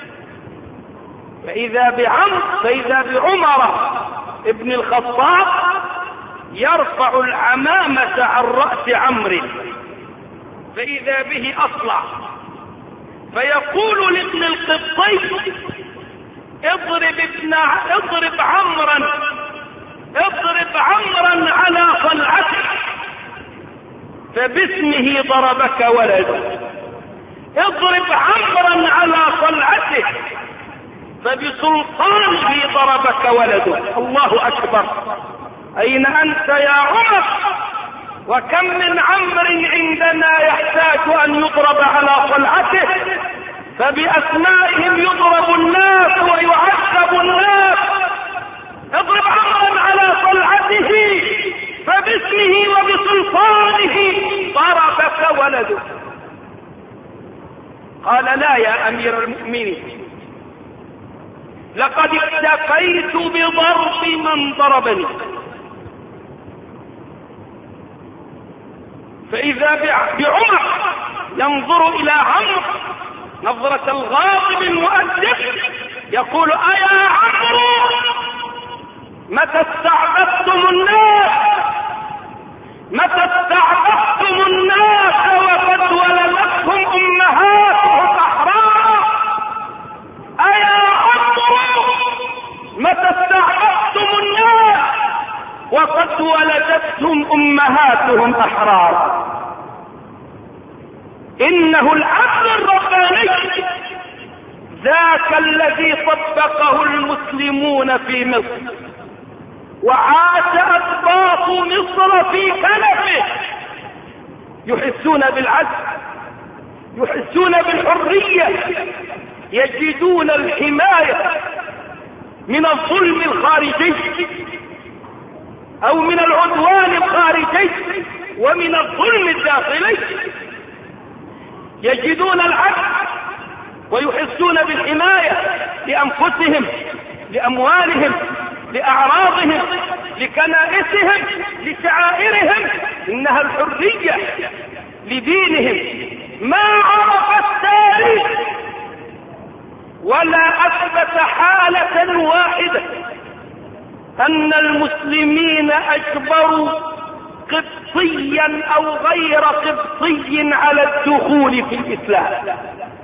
فإذا بعمر ابن الخطاب يرفع العمامة عن رأس عمرو، فإذا به أصلع، فيقول لابن القبطي اضرب عمرا على صلعته، فباسمه ضربك ولده. اضرب عمرا على صلعته فبسلطانه ضربك ولده. الله أكبر. أين أنت يا عمر؟ وكم من عمر عندنا يحتاج أن يضرب على طلعته، فبأسمائهم يضرب الناس ويعذب الناس. اضرب عمرا على طلعته فباسمه وبسلطانه ضربك ولده. قال لا يا أمير المؤمنين، لقد اكتفيت بضرب من ضربني. فإذا بعمر ينظر إلى عمرو نظرة الغاضب المؤدب يقول أيا عمرو متى استعبدتم الناس، متى استعبدتم الناس وقد ولدتهم أمهاتهم أحرارا. أيا عمرو متى استعبدتم الناس وقد ولدتهم أمهاتهم أحرارا. إنه العدل الرباني ذاك الذي طبقه المسلمون في مصر، وعاش أسباط مصر في كنفه، يحسون بالعدل، يحسون بالحرية، يجدون الحماية من الظلم الخارجي أو من العدوان الخارجي ومن الظلم الداخلي. يجدون العدل ويحسون بالحماية لأنفسهم، لأموالهم، لأعراضهم، لكنائسهم، لشعائرهم. إنها الحرية لدينهم. ما عرف التاريخ ولا أثبت حالة واحدة أن المسلمين أجبروا قبطيا أو غير قبطي على الدخول في الإسلام.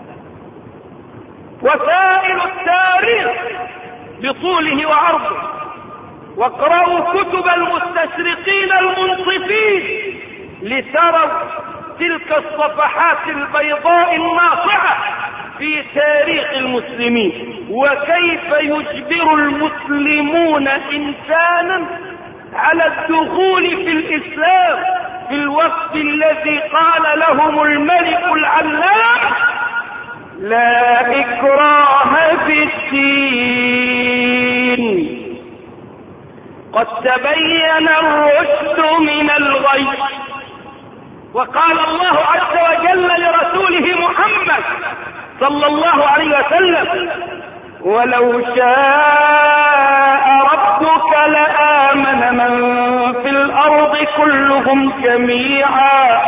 وسائل التاريخ بطوله وعرضه، واقرأوا كتب المستشرقين المنصفين لتروا تلك الصفحات البيضاء الناصعة في تاريخ المسلمين، وكيف يجبر المسلمون إنسانا على الدخول في الإسلام في الوقت الذي قال لهم الملك العلام لا إكراه في الدين قد تبين الرشد من الغي. وقال الله عز وجل لرسوله محمد صلى الله عليه وسلم ولو شاء ربك لآمن من في الأرض كلهم جميعا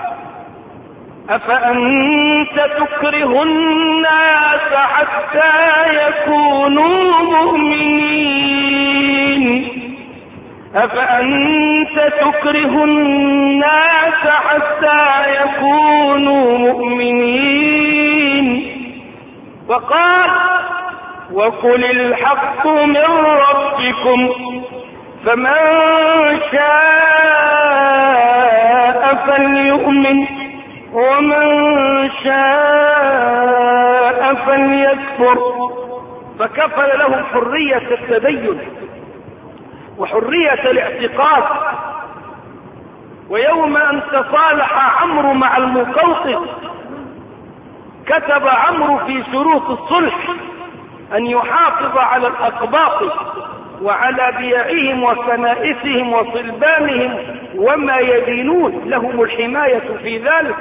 أفأنت تكره الناس حتى يكونوا مؤمنين أفأنت تكره الناس حتى يكونوا مؤمنين. وقال وقل الحق من ربكم فمن شاء فليؤمن ومن شاء فليكفر. فكفل لهم حرية التدين وحرية الاعتقاد. ويوم أن تصالح عمرو مع المقوقس كتب عمرو في شروط الصلح أن يحافظ على الأقباط وعلى بيعهم وكنائسهم وصلبانهم وما يدينون، لهم الحماية في ذلك.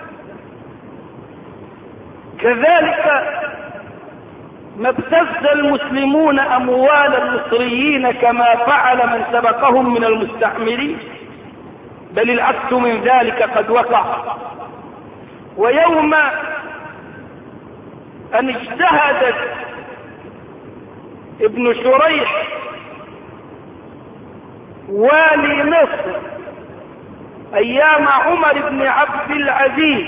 كذلك ما ابتز المسلمون أموال المصريين كما فعل من سبقهم من المستعمرين، بل العكس من ذلك قد وقع. ويوم أن اجتهدت ابن شريح والي مصر أيام عمر بن عبد العزيز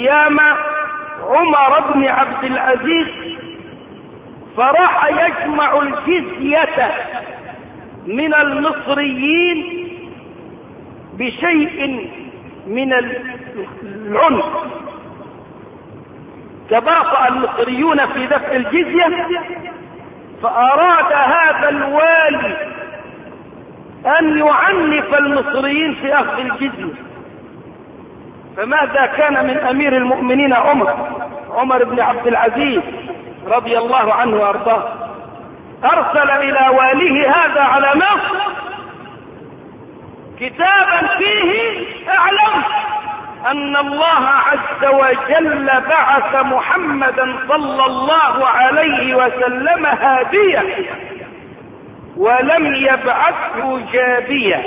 فراح يجمع الجزية من المصريين بشيء من العنف. تباطأ المصريون في دفع الجزية، فأراد هذا الوالي أن يعنف المصريين في أخذ الجزية. فماذا كان من أمير المؤمنين عمر بن عبد العزيز رضي الله عنه وأرضاه؟ أرسل إلى واليه هذا على مصر كتابا فيه اعلم أن الله عز وجل بعث محمدا صلى الله عليه وسلم هاديا ولم يبعثه جابيا.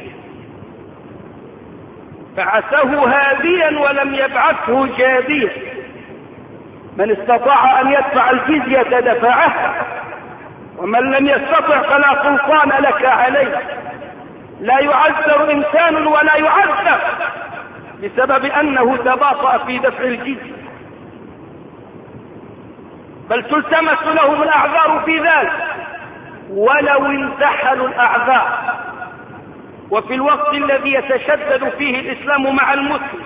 بعثه هاديا ولم يبعثه جابيا. من استطاع أن يدفع الجزية دفعها، ومن لم يستطع فلا سلطان لك عليه. لا يعذر إنسان ولا يعذب بسبب أنه تباطأ في دفع الجزية، بل تلتمس لهم الأعذار في ذلك ولو انتحلوا الأعذار. وفي الوقت الذي يتشدد فيه الإسلام مع المسلم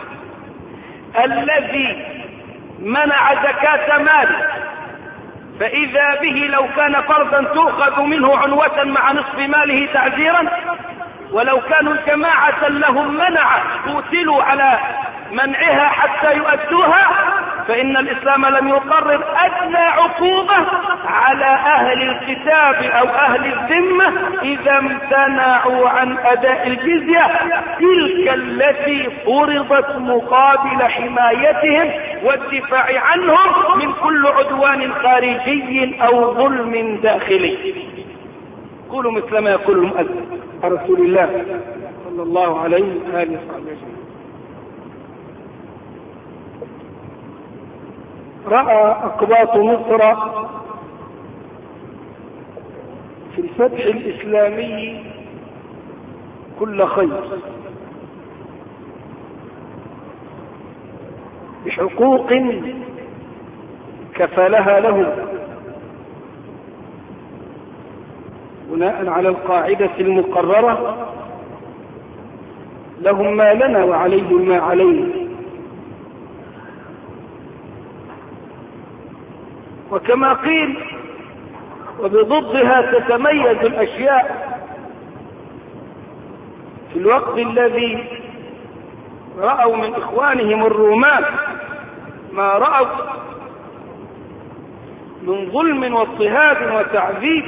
الذي منع زكاة ماله، فإذا به لو كان فرضا تؤخذ منه عنوة مع نصف ماله تعزيرا، ولو كانوا جماعة لهم منع قتلوا على منعها حتى يؤدوها، فإن الإسلام لم يقرر أدنى عقوبة على أهل الكتاب أو أهل الذمة إذا امتنعوا عن أداء الجزية، تلك التي فرضت مقابل حمايتهم والدفاع عنهم من كل عدوان خارجي أو ظلم داخلي. قولوا مثل ما يقول المؤذن رسول الله صلى الله عليه وآله وسلم. رأى أقباط مصر في الفتح الإسلامي كل خير بحقوق كفلها له بناء على القاعدة المقررة: لهم ما لنا وعليهم ما علينا. وكما قيل وبضدها تتميز الأشياء. في الوقت الذي رأوا من إخوانهم الرومان ما رأوا من ظلم واضطهاد وتعذيب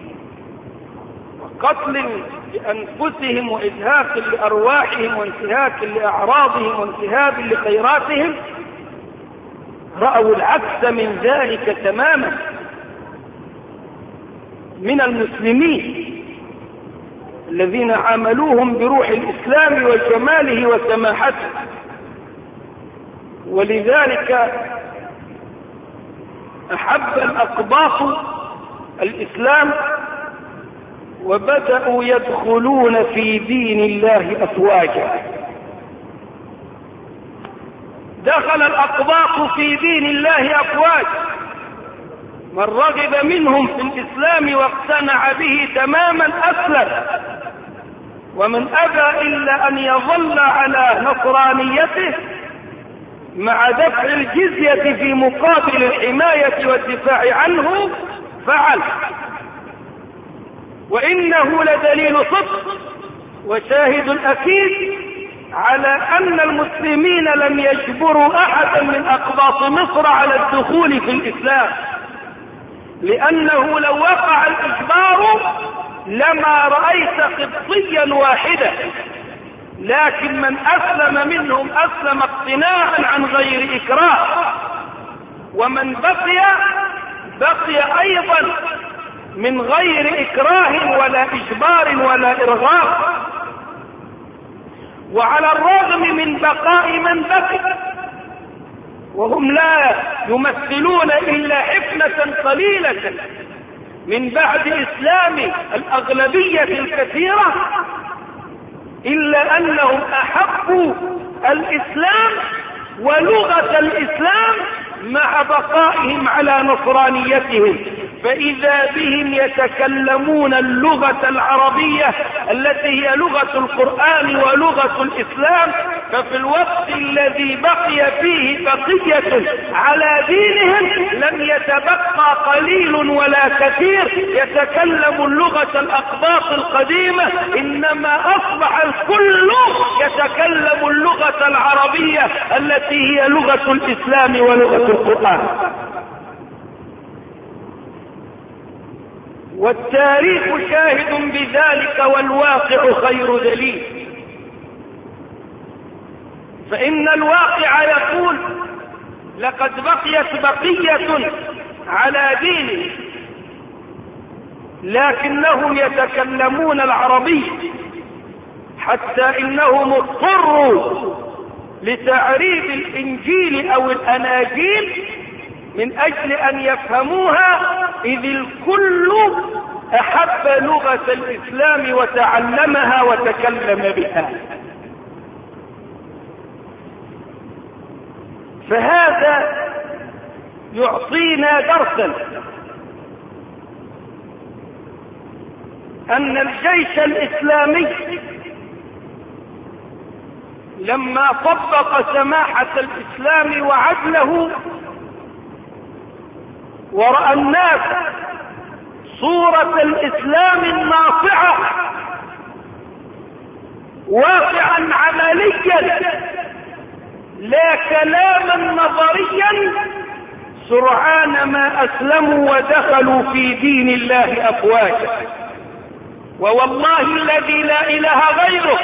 وقتل لأنفسهم وإزهاق لأرواحهم وانتهاك لأعراضهم وانتهاب لخيراتهم، رأوا العكس من ذلك تماما من المسلمين الذين عاملوهم بروح الإسلام وجماله وسماحته. ولذلك أحب الأقباط الإسلام وبدأوا يدخلون في دين الله أفواجا. دخل الأقباط في دين الله أفواجا، من رغب منهم في الإسلام واقتنع به تماما أسلم، ومن أبى إلا أن يظل على نصرانيته مع دفع الجزية في مقابل الحماية والدفاع عنه فعل. وإنه لدليل صدق وشاهد أكيد على أن المسلمين لم يجبروا أحدا من أقباط مصر على الدخول في الإسلام، لأنه لو وقع الإجبار لما رأيت قبطيا واحدا، لكن من أسلم منهم أسلم اقتناعا عن غير إكراه، ومن بقي أيضا من غير إكراه ولا إجبار ولا إرغام. وعلى الرغم من بقاء من بقي وهم لا يمثلون إلا حفنة قليلة من بعد إسلام الأغلبية الكثيرة، إلا أنهم أحبوا الإسلام ولغة الإسلام مع بقائهم على نصرانيتهم، فإذا بهم يتكلمون اللغة العربية التي هي لغة القرآن ولغة الإسلام. ففي الوقت الذي بقي فيه بقية على دينهم لم يتبقى قليل ولا كثير يتكلم اللغة الأقباط القديمة، إنما أصبح الكل يتكلم اللغة العربية التي هي لغة الإسلام ولغة القرآن. والتاريخ شاهد بذلك والواقع خير دليل. فإن الواقع يقول لقد بقيت بقية على دينه، لكنهم يتكلمون العربي، حتى إنهم اضطروا لتعريب الإنجيل أو الأناجيل من أجل أن يفهموها، إذ الكل أحب لغة الإسلام وتعلمها وتكلم بها. فهذا يعطينا درسا أن الجيش الإسلامي لما طبق سماحة الإسلام وعدله ورأى الناس صورة الإسلام الناصعة واقعا عمليا لا كلاما نظريا، سرعان ما أسلموا ودخلوا في دين الله أفواجا. ووالله الذي لا إله غيره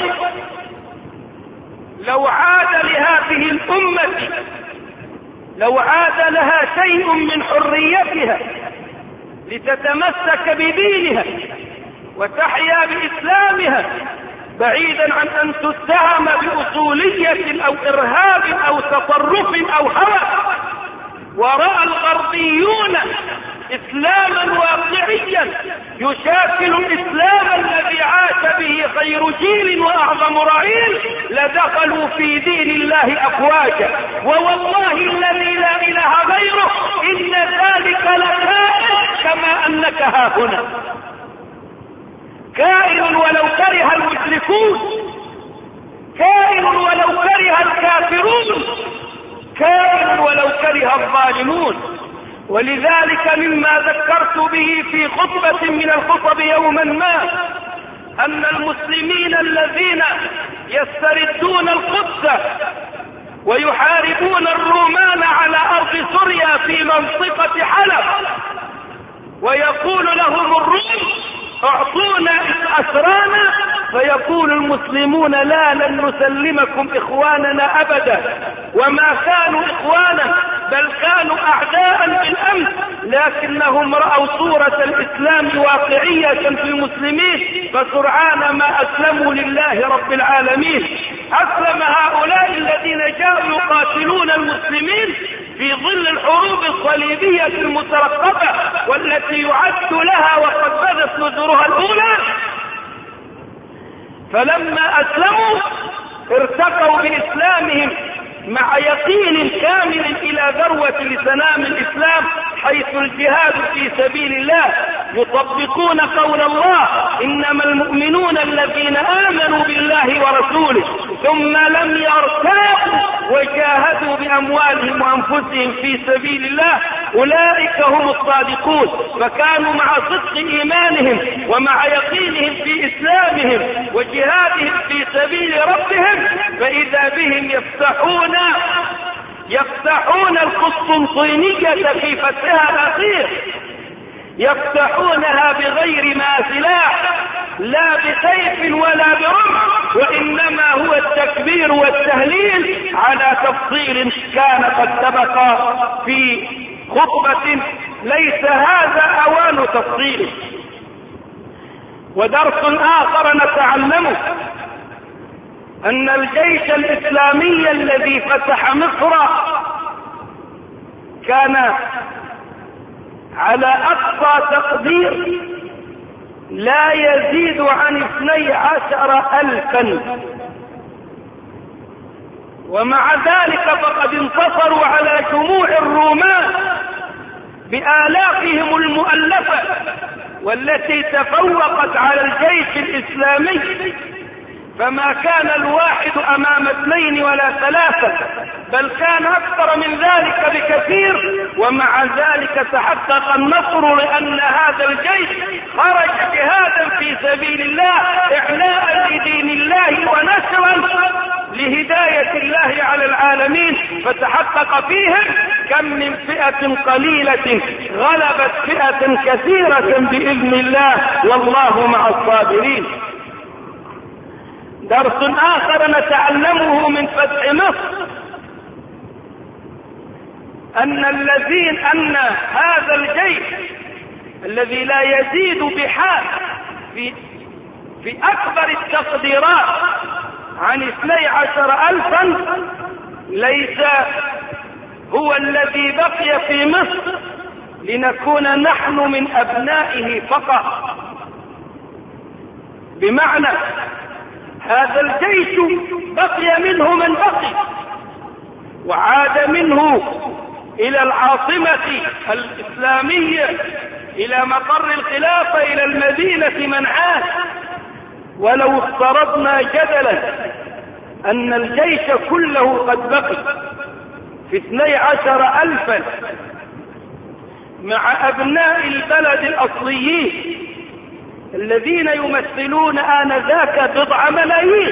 لو عاد لهذه الأمة، لو عاد لها شيء من حريتها لتتمسك بدينها وتحيا بإسلامها بعيدا عن أن تتهم بأصولية أو إرهاب أو تطرف أو هوى، ورأى الغربيون إسلاما واقعيا يشاكل الإسلام الذي عاش به خير جيل وأعظم رعيل، لدخلوا في دين الله أفواجا. ووالله الذي لا إله غيره إن ذلك لكائن كما أنك هاهنا، كائن ولو كره المشركون، كائن ولو كره الكافرون، كائن ولو كره الظالمون. ولذلك مما ذكرت به في خطبة من الخطب يوما ما، أن المسلمين الذين يستردون القدس ويحاربون الرومان على أرض سوريا في منطقة حلب، ويقول لهم الروم اعطونا أسرانا، فيقول المسلمون لا لن نسلمكم إخواننا أبدا، وما كانوا إخوانا بل كانوا أعداء بالأمس، لكنهم رأوا صورة الإسلام واقعية في المسلمين فسرعان ما أسلموا لله رب العالمين. أسلم هؤلاء الذين جاءوا يقاتلون المسلمين في ظل الحروب الصليبية المترقبة والتي يعد لها وقد بدت نذورها الأولى، فلما أسلموا ارتقوا بإسلامهم مع يقين كامل إلى ذروة لسنام الإسلام، حيث الجهاد في سبيل الله، يطبقون قول الله إنما المؤمنون الذين آمنوا بالله ورسوله ثم لم يرتابوا وجاهدوا بأموالهم وأنفسهم في سبيل الله أولئك هم الصادقون. فكانوا مع صدق إيمانهم ومع يقينهم في إسلامهم وجهادهم في سبيل ربهم، فإذا بهم يفتحون القسطنطينية في فتحها الأخير، يفتحونها بغير ما سلاح، لا بسيف ولا برمح، وإنما هو التكبير والتهليل على تفصيل كان قد سبق في خطبة ليس هذا أوان تفصيله. ودرس آخر نتعلمه أن الجيش الإسلامي الذي فتح مصر كان على أقصى تقدير لا يزيد عن 12,000، ومع ذلك فقد انتصروا على جموع الرومان بآلافهم المؤلفة والتي تفوقت على الجيش الإسلامي فما كان الواحد أمام 2 ولا 3، بل كان أكثر من ذلك بكثير، ومع ذلك تحقق النصر، لأن هذا الجيش خرج جهادا في سبيل الله، إعلاء لدين الله ونشرا لهداية الله على العالمين، فتحقق فيهم كم من فئة قليلة غلبت فئة كثيرة بإذن الله، والله مع الصابرين. درس آخر نتعلمه من فتح مصر، أن هذا الجيش الذي لا يزيد بحال في أكبر التقديرات عن 12,000 ليس هو الذي بقي في مصر لنكون نحن من أبنائه فقط، بمعنى هذا الجيش بقي منه من بقي، وعاد منه إلى العاصمة الإسلامية، إلى مقر الخلافة، إلى المدينة من عاد. ولو افترضنا جدلا أن الجيش كله قد بقي في 12,000 مع أبناء البلد الأصليين الذين يمثلون آنذاك 9 ملايين،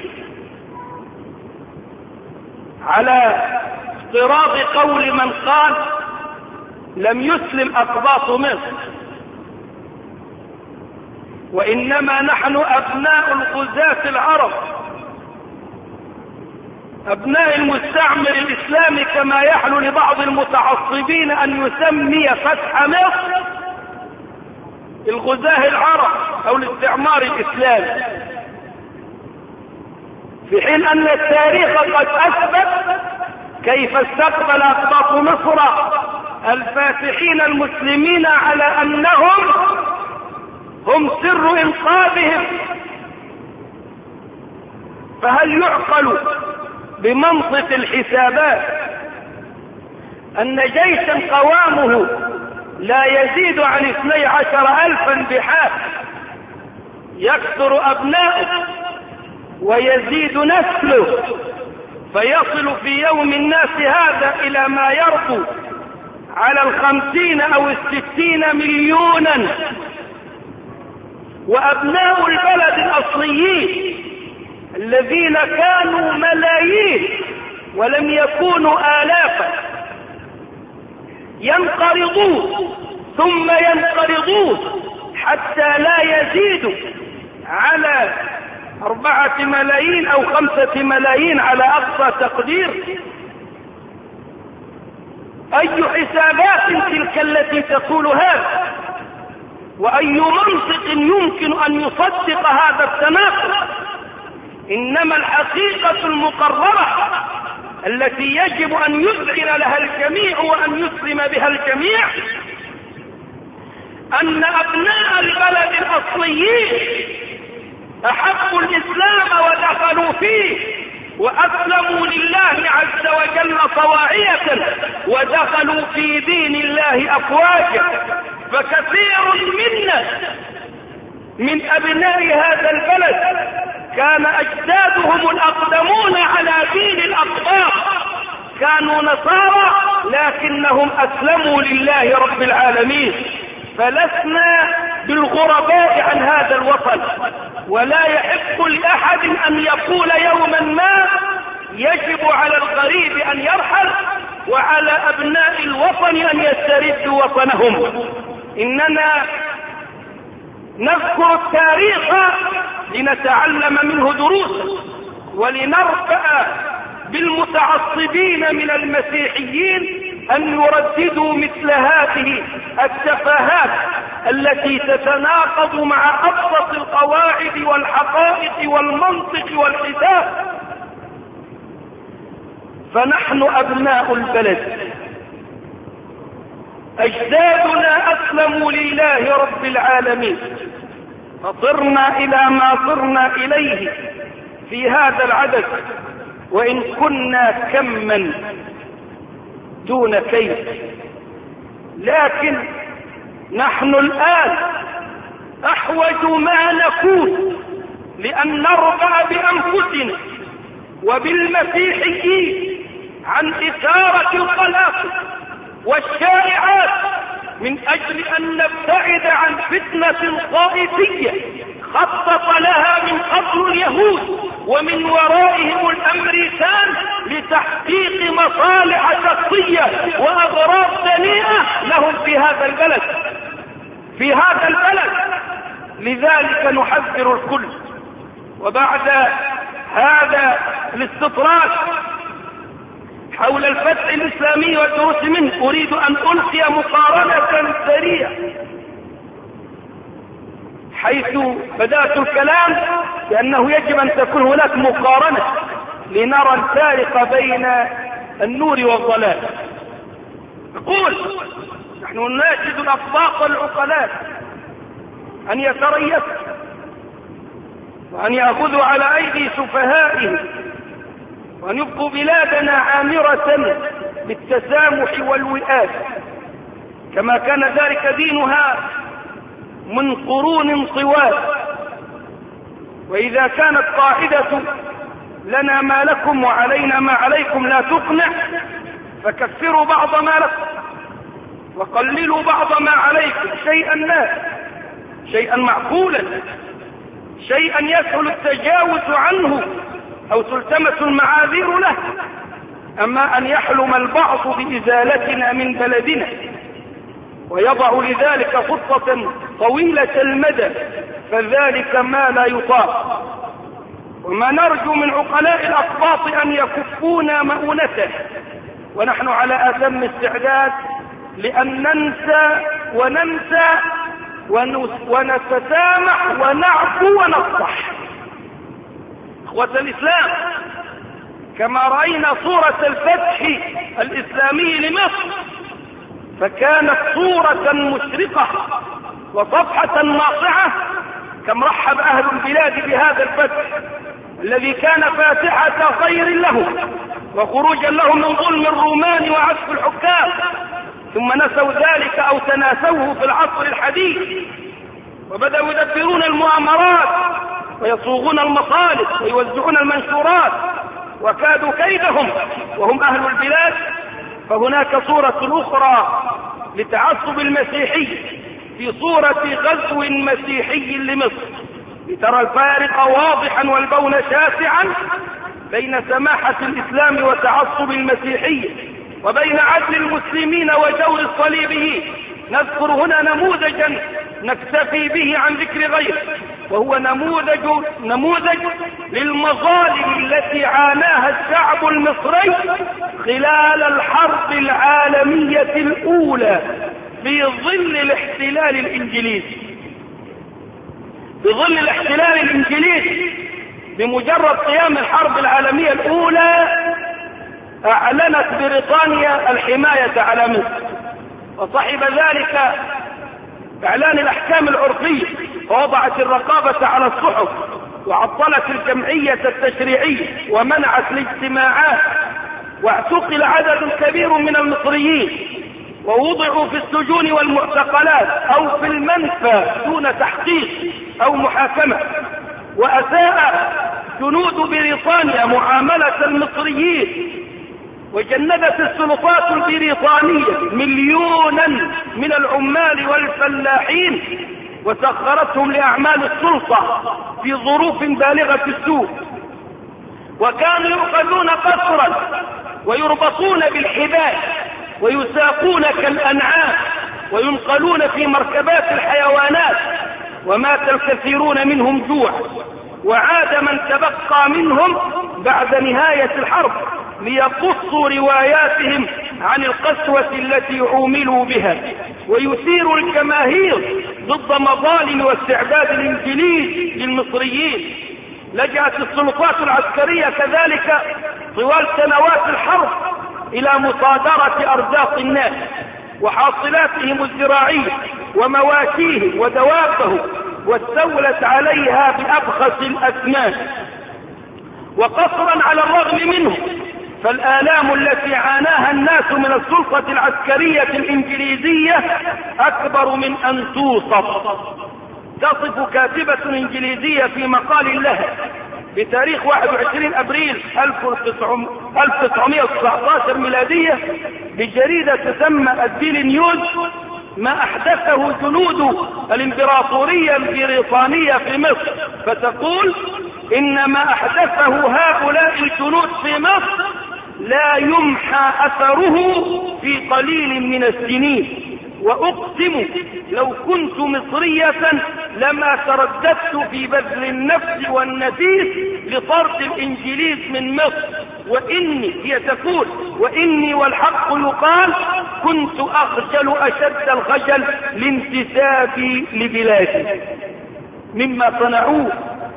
على افتراض قول من قال لم يسلم أقباط مصر، وإنما نحن أبناء الغزاة العرب، أبناء المستعمر الإسلامي، كما يحلو لبعض المتعصبين أن يسمي فتح مصر الغزاة العرب أو الاستعمار الإسلامي، في حين أن التاريخ قد أثبت كيف استقبل أقباط مصر الفاتحين المسلمين على أنهم هم سر إنقاذهم. فهل يعقل بمنطق الحسابات أن جيشا قوامه لا يزيد عن 12,000 بحال يكثر أبناؤه ويزيد نسله، فيصل في يوم الناس هذا إلى ما يربو على 50 أو 60 مليونا، وأبناء البلد الأصليين الذين كانوا ملايين ولم يكونوا آلافا ينقرضون ثم ينقرضون حتى لا يزيدوا على 4 ملايين أو 5 ملايين على أقصى تقدير. أي حسابات تلك التي تقول هذا؟ وأي منطق يمكن أن يصدق هذا التناقض؟ إنما الحقيقة المقررة التي يجب أن يذعن لها الجميع وأن يسلم بها الجميع أن أبناء البلد الأصليين أحبوا الإسلام ودخلوا فيه وأسلموا لله عز وجل طواعية ودخلوا في دين الله أفواجا. فكثير منا من أبناء هذا البلد كان أجدادهم الأقدمون على دين الأقطار، كانوا نصارى لكنهم أسلموا لله رب العالمين. فلسنا بالغرباء عن هذا الوطن، ولا يحق لأحد أن يقول يوما ما يجب على الغريب أن يرحل وعلى أبناء الوطن أن يستردوا وطنهم. إننا نذكر التاريخ لنتعلم منه دروسا ولنرفع بالمتعصبين من المسيحيين أن يرددوا مثل هذه التفاهات التي تتناقض مع أبسط القواعد والحقائق والمنطق والحساب. فنحن أبناء البلد، أجدادنا أسلموا لله رب العالمين، فصرنا إلى ما صرنا إليه في هذا العدد، وإن كنا كما دون كيف. لكن نحن الآن أحوج ما نكون لأن نربع بأنفسنا وبالمسيحيين عن إثارة القلاقل والشائعات من أجل أن نبتعد عن فتنة طائفية خطط لها من قبل اليهود ومن ورائهم الأمريكان لتحقيق مصالح شخصية وأغراض دنيئة لهم في هذا البلد. لذلك نحذر الكل. وبعد هذا الاستطراد حول الفتح الإسلامي والدروس منه أريد أن ألقي مقارنة سريعة حيث بدأت الكلام بأنه يجب أن تكون هناك مقارنة لنرى الفارق بين النور والضلال. نقول نحن نناشد الأطباق والعقلاء أن يتريثوا وأن يأخذوا على أيدي سفهائهم وأن يبقوا بلادنا عامرة بالتسامح والوئاد كما كان ذلك دينها من قرون طوال. وإذا كانت قاعدة لنا ما لكم وعلينا ما عليكم لا تقنع فكفروا بعض ما لكم وقللوا بعض ما عليكم شيئا معقولا، شيئا يسهل التجاوز عنه أو تلتمس المعاذير له. أما أن يحلم البعض بإزالتنا من بلدنا ويضع لذلك خطة طويلة المدى فذلك ما لا يطاق. وما نرجو من عقلاء الأقباط أن يكفونا مؤونته ونحن على أتم استعداد لأن ننسى ونتسامح ونعفو ونصفح. إخوة الإسلام، كما رأينا صورة الفتح الإسلامي لمصر فكانت صورة مشرقة وصفحة ناصعة، كم رحب أهل البلاد بهذا الفتح الذي كان فاتحة خير لهم وخروجا لهم من ظلم الرومان وعسف الحكام، ثم نسوا ذلك أو تناسوه في العصر الحديث وبدأوا يدبرون المؤامرات ويصوغون المصالح ويوزعون المنشورات وكادوا كيدهم وهم أهل البلاد. فهناك صورة أخرى لتعصب المسيحي في صورة غزو مسيحي لمصر، لترى الفارق واضحا والبون شاسعا بين سماحة الإسلام وتعصب المسيحي وبين عدل المسلمين وجور الصليبيين. نذكر هنا نموذجا نكتفي به عن ذكر غيره، وهو نموذج للمظالم التي عاناها الشعب المصري خلال الحرب العالمية الأولى في ظل الاحتلال الإنجليزي. بمجرد قيام الحرب العالمية الأولى أعلنت بريطانيا الحماية على مصر، وصحب ذلك إعلان الأحكام العرفية، ووضعت الرقابة على الصحف وعطلت الجمعية التشريعية ومنعت الاجتماعات، واعتقل عدد كبير من المصريين ووضعوا في السجون والمعتقلات أو في المنفى دون تحقيق أو محاكمة. وأساء جنود بريطانيا معاملة المصريين، وجندت السلطات البريطانية مليونا من العمال والفلاحين وسخرتهم لأعمال السلطة في ظروف بالغة السوء، وكانوا يؤخذون قسرا ويربطون بالحبال ويساقون كالأنعام وينقلون في مركبات الحيوانات، ومات الكثيرون منهم جوع، وعاد من تبقى منهم بعد نهاية الحرب ليقصوا رواياتهم عن القسوة التي عوملوا بها ويثيروا الجماهير ضد مظالم واستعباد الإنجليز للمصريين. لجأت السلطات العسكرية كذلك طوال سنوات الحرب إلى مصادرة أرزاق الناس وحاصلاتهم الزراعية ومواشيهم ودوابهم، واستولت عليها بأبخس الأثمان. وقصرا على الرغم منه فالآلام التي عاناها الناس من السلطة العسكرية الإنجليزية أكبر من أن توصف. تصف كاتبة إنجليزية في مقال لها بتاريخ 21 أبريل 1919 ميلادية بجريدة تسمى الديلي نيوز ما أحدثه جنود الإمبراطورية البريطانية في مصر، فتقول إن ما أحدثه هؤلاء الجنود في مصر لا يمحى أثره في قليل من السنين، وأقسم لو كنت مصرية لما ترددت في بذل النفس والنفيس لطرد الإنجليز من مصر، وإني هي تقول وإني والحق يقال كنت أخجل أشد الخجل لانتسابي لبلادي مما صنعوه.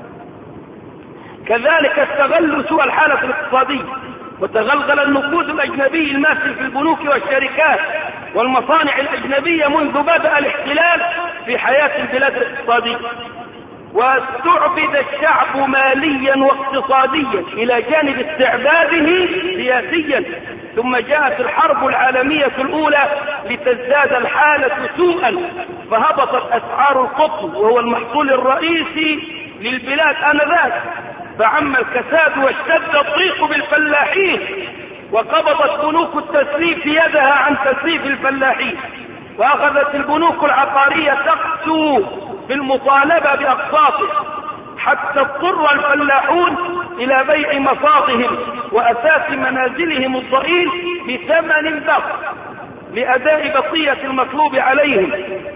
كذلك استغلوا سوء الحالة الاقتصادية وتغلغل النقود الأجنبي الماثل في البنوك والشركات والمصانع الأجنبية منذ بدأ الاحتلال في حياة البلاد الاقتصادية، واستعبد الشعب ماليا واقتصاديا إلى جانب استعباده سياسيا. ثم جاءت الحرب العالمية الأولى لتزداد الحالة سوءا، فهبطت أسعار القطن وهو المحصول الرئيسي للبلاد آنذاك، فعم الكساد واشتد الضيق بالفلاحين، وقبضت بنوك التسليف يدها عن تسليف الفلاحين، واخذت البنوك العقارية تقسو بالمطالبة بأقساطه، حتى اضطر الفلاحون إلى بيع مصاطهم وأساس منازلهم الضئيل بثمن ضخم لأداء بقية المطلوب عليهم.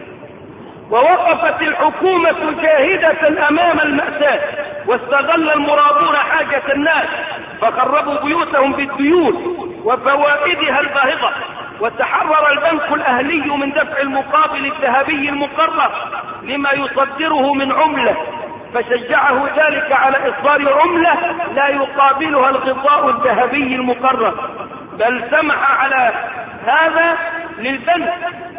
ووقفت الحكومة جاهدة أمام المأساة، واستغل المرابون حاجة الناس فخربوا بيوتهم بالديون وفوائدها الباهظة، وتحرر البنك الأهلي من دفع المقابل الذهبي المقرر لما يصدره من عملة، فشجعه ذلك على إصدار عملة لا يقابلها الغطاء الذهبي المقرر، بل سمح على هذا للبنك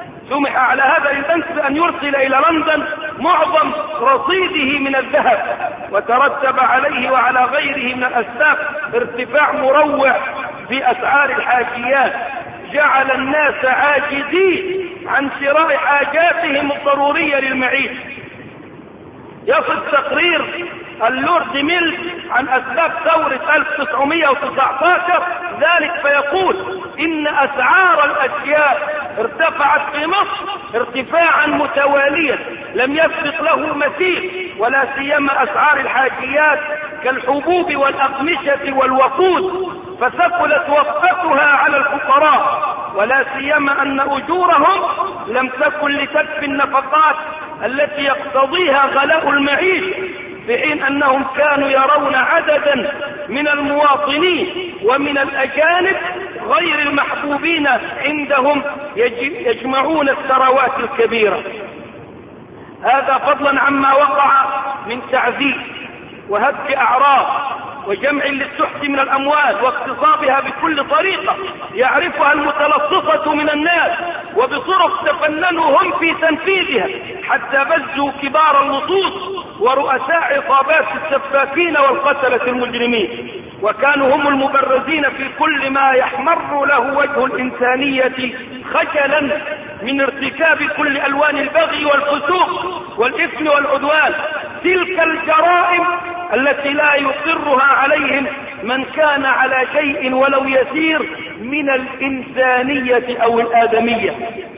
بأن يرسل إلى لندن معظم رصيده من الذهب، وترتب عليه وعلى غيره من الأسباب ارتفاع مروع في أسعار الحاجيات، جعل الناس عاجزين عن شراء حاجاتهم الضرورية للمعيشة. يصف تقرير اللورد ميلز عن أسباب ثورة 1919 ذلك فيقول إن أسعار الأشياء ارتفعت في مصر ارتفاعا متواليا لم يسبق له مثيل، ولا سيما أسعار الحاجيات كالحبوب والأقمشة والوقود، فثقلت وقفتها على الفقراء، ولا سيما أن أجورهم لم تكن لتكفي النفقات التي يقتضيها غلاء المعيشة، في حين أنهم كانوا يرون عددا من المواطنين ومن الأجانب غير المحبوبين عندهم يجمعون الثروات الكبيرة. هذا فضلا عما وقع من تعذيب وهتك أعراض وجمع للسحت من الأموال واغتصابها بكل طريقة يعرفها المتلصصة من الناس، وبطرق تفننوا هم في تنفيذها حتى بزوا كبار اللصوص ورؤساء عصابات السفاكين والقتلة المجرمين، وكانوا هم المبرزين في كل ما يحمر له وجه الإنسانية خجلا من ارتكاب كل ألوان البغي والفسوق والإثم والعدوان، تلك الجرائم التي لا يقرها عليهم من كان على شيء ولو يسير من الإنسانية أو الآدمية.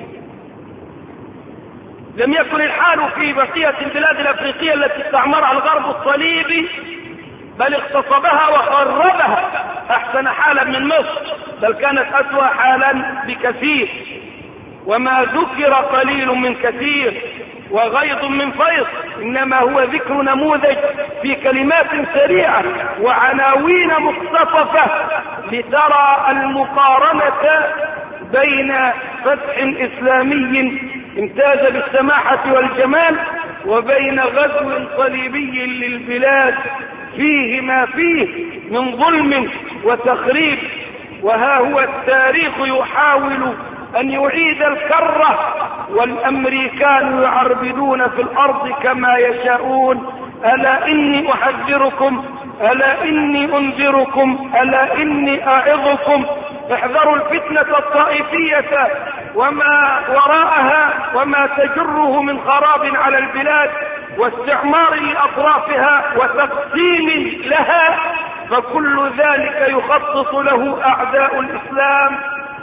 لم يكن الحال في بقية البلاد الأفريقية التي استعمرها الغرب الصليبي، بل اغتصبها وخربها أحسن حالا من مصر، بل كانت أسوأ حالا بكثير. وما ذكر قليل من كثير وغيض من فيض، إنما هو ذكر نموذج في كلمات سريعة وعناوين مقتطفة لترى المقارنة بين فتح إسلامي امتاز بالسماحة والجمال وبين غزو صليبي للبلاد فيه ما فيه من ظلم وتخريب. وها هو التاريخ يحاول أن يعيد الكرة، والأمريكان يعربدون في الأرض كما يشاءون. ألا إني أحذركم، ألا إني أنذركم، ألا إني أعظكم، احذروا الفتنة الطائفية وما وراءها وما تجره من خراب على البلاد، واستعمار لأطرافها وتقسيم لها، فكل ذلك يخطط له أعداء الإسلام.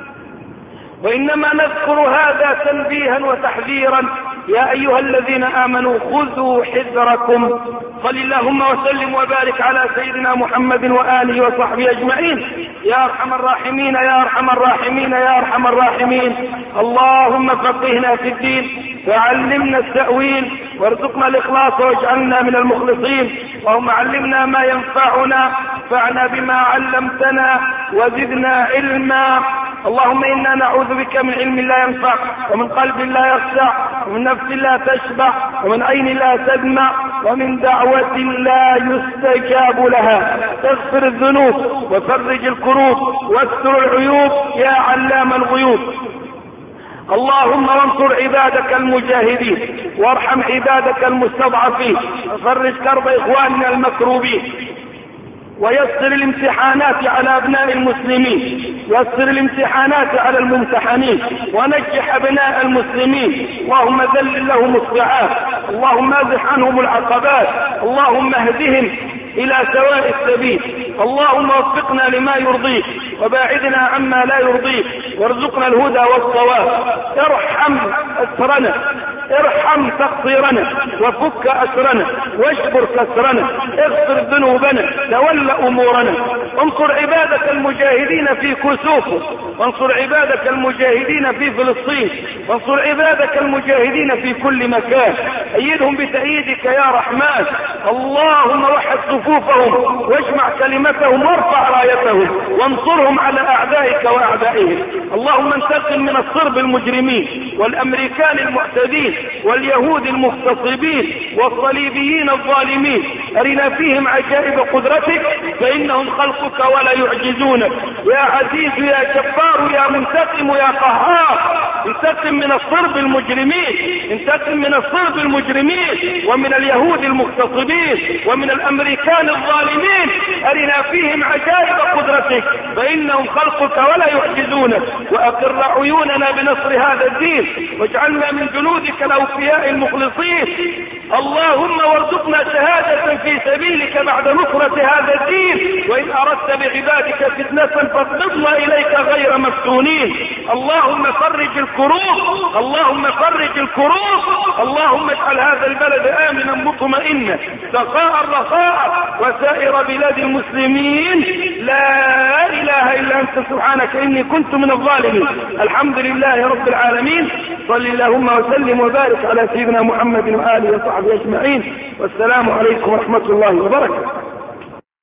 وإنما نذكر هذا تنبيها وتحذيرا. يا أيها الذين آمنوا خذوا حذركم. صل اللهم وسلم وبارك على سيدنا محمد وآله وصحبه أجمعين. يا أرحم الراحمين يا أرحم الراحمين يا أرحم الراحمين. اللهم فقهنا في الدين وعلمنا التأويل وارزقنا الإخلاص واجعلنا من المخلصين. اللهم علمنا ما ينفعنا، انفعنا بما علمتنا وزدنا علما. اللهم إنا نعوذ بك من علم لا ينفع، ومن قلب لا يخشع، ومن نفس لا تشبع، ومن عين لا تدمع، ومن دعوة لا يستجاب لها. اغفر الذنوب وفرج الكروب واستر العيوب يا علام الغيوب. اللهم وانصر عبادك المجاهدين وارحم عبادك المستضعفين وفرج كرب إخواننا المكروبين، ويسر الامتحانات على أبناء المسلمين، يسر الامتحانات على الممتحنين، ونجح أبناء المسلمين. اللهم ذلل لهم الصعاب، اللهم ازح عنهم العقبات، اللهم اهدهم إلى سواء السبيل. اللهم وفقنا لما يرضيك وباعدنا عما لا يرضيك، وارزقنا الهدى والصواب. ارحم أسرنا، ارحم تقصيرنا، وفك أسرنا، واجبر كسرنا، اغفر ذنوبنا، تول أمورنا. انصر عبادك المجاهدين في كسوفه، وانصر عبادك المجاهدين في فلسطين، وانصر عبادك المجاهدين في كل مكان. أيدهم بتأييدك يا رحمن. اللهم وحد صفوفهم واجمع كلمتهم وارفع رايتهم، وانصرهم على أعدائك وأعدائهم. اللهم انتقم من الصرب المجرمين والأمريكان المعتدين واليهود المغتصبين والصليبيين الظالمين. أرنا فيهم عجائب قدرتك فإنهم خلقك ولا يعجزونك. يا عزيز يا جبار يا منتقم يا قهار، انتقم من الصرب المجرمين، انتقم من الصرب المجرمين ومن اليهود المغتصبين ومن الأمريكان الظالمين. أرنا فيهم عجائب قدرتك فإنهم خلقك ولا يعجزونك. وأقر عيوننا بنصر هذا الدين، واجعلنا من جنودك الأوفياء المخلصين. اللهم وارزقنا شهادة في سبيلك بعد نصرة هذا الدين. وإن أردت بعبادك فتنة فاقبضنا إليك غير مفتونين. اللهم فرج الكروب، اللهم فرج الكروب. اللهم اجعل هذا البلد آمنا مطمئنا سخاء رخاء وسائر بلاد المسلمين. لا إله إلا أنت سبحانك إني كنت من الظالمين. الحمد لله رب العالمين. صل اللهم وسلم وبارك على سيدنا محمد وآله وصحبه أجمعين. والسلام عليكم ورحمة الله وبركاته.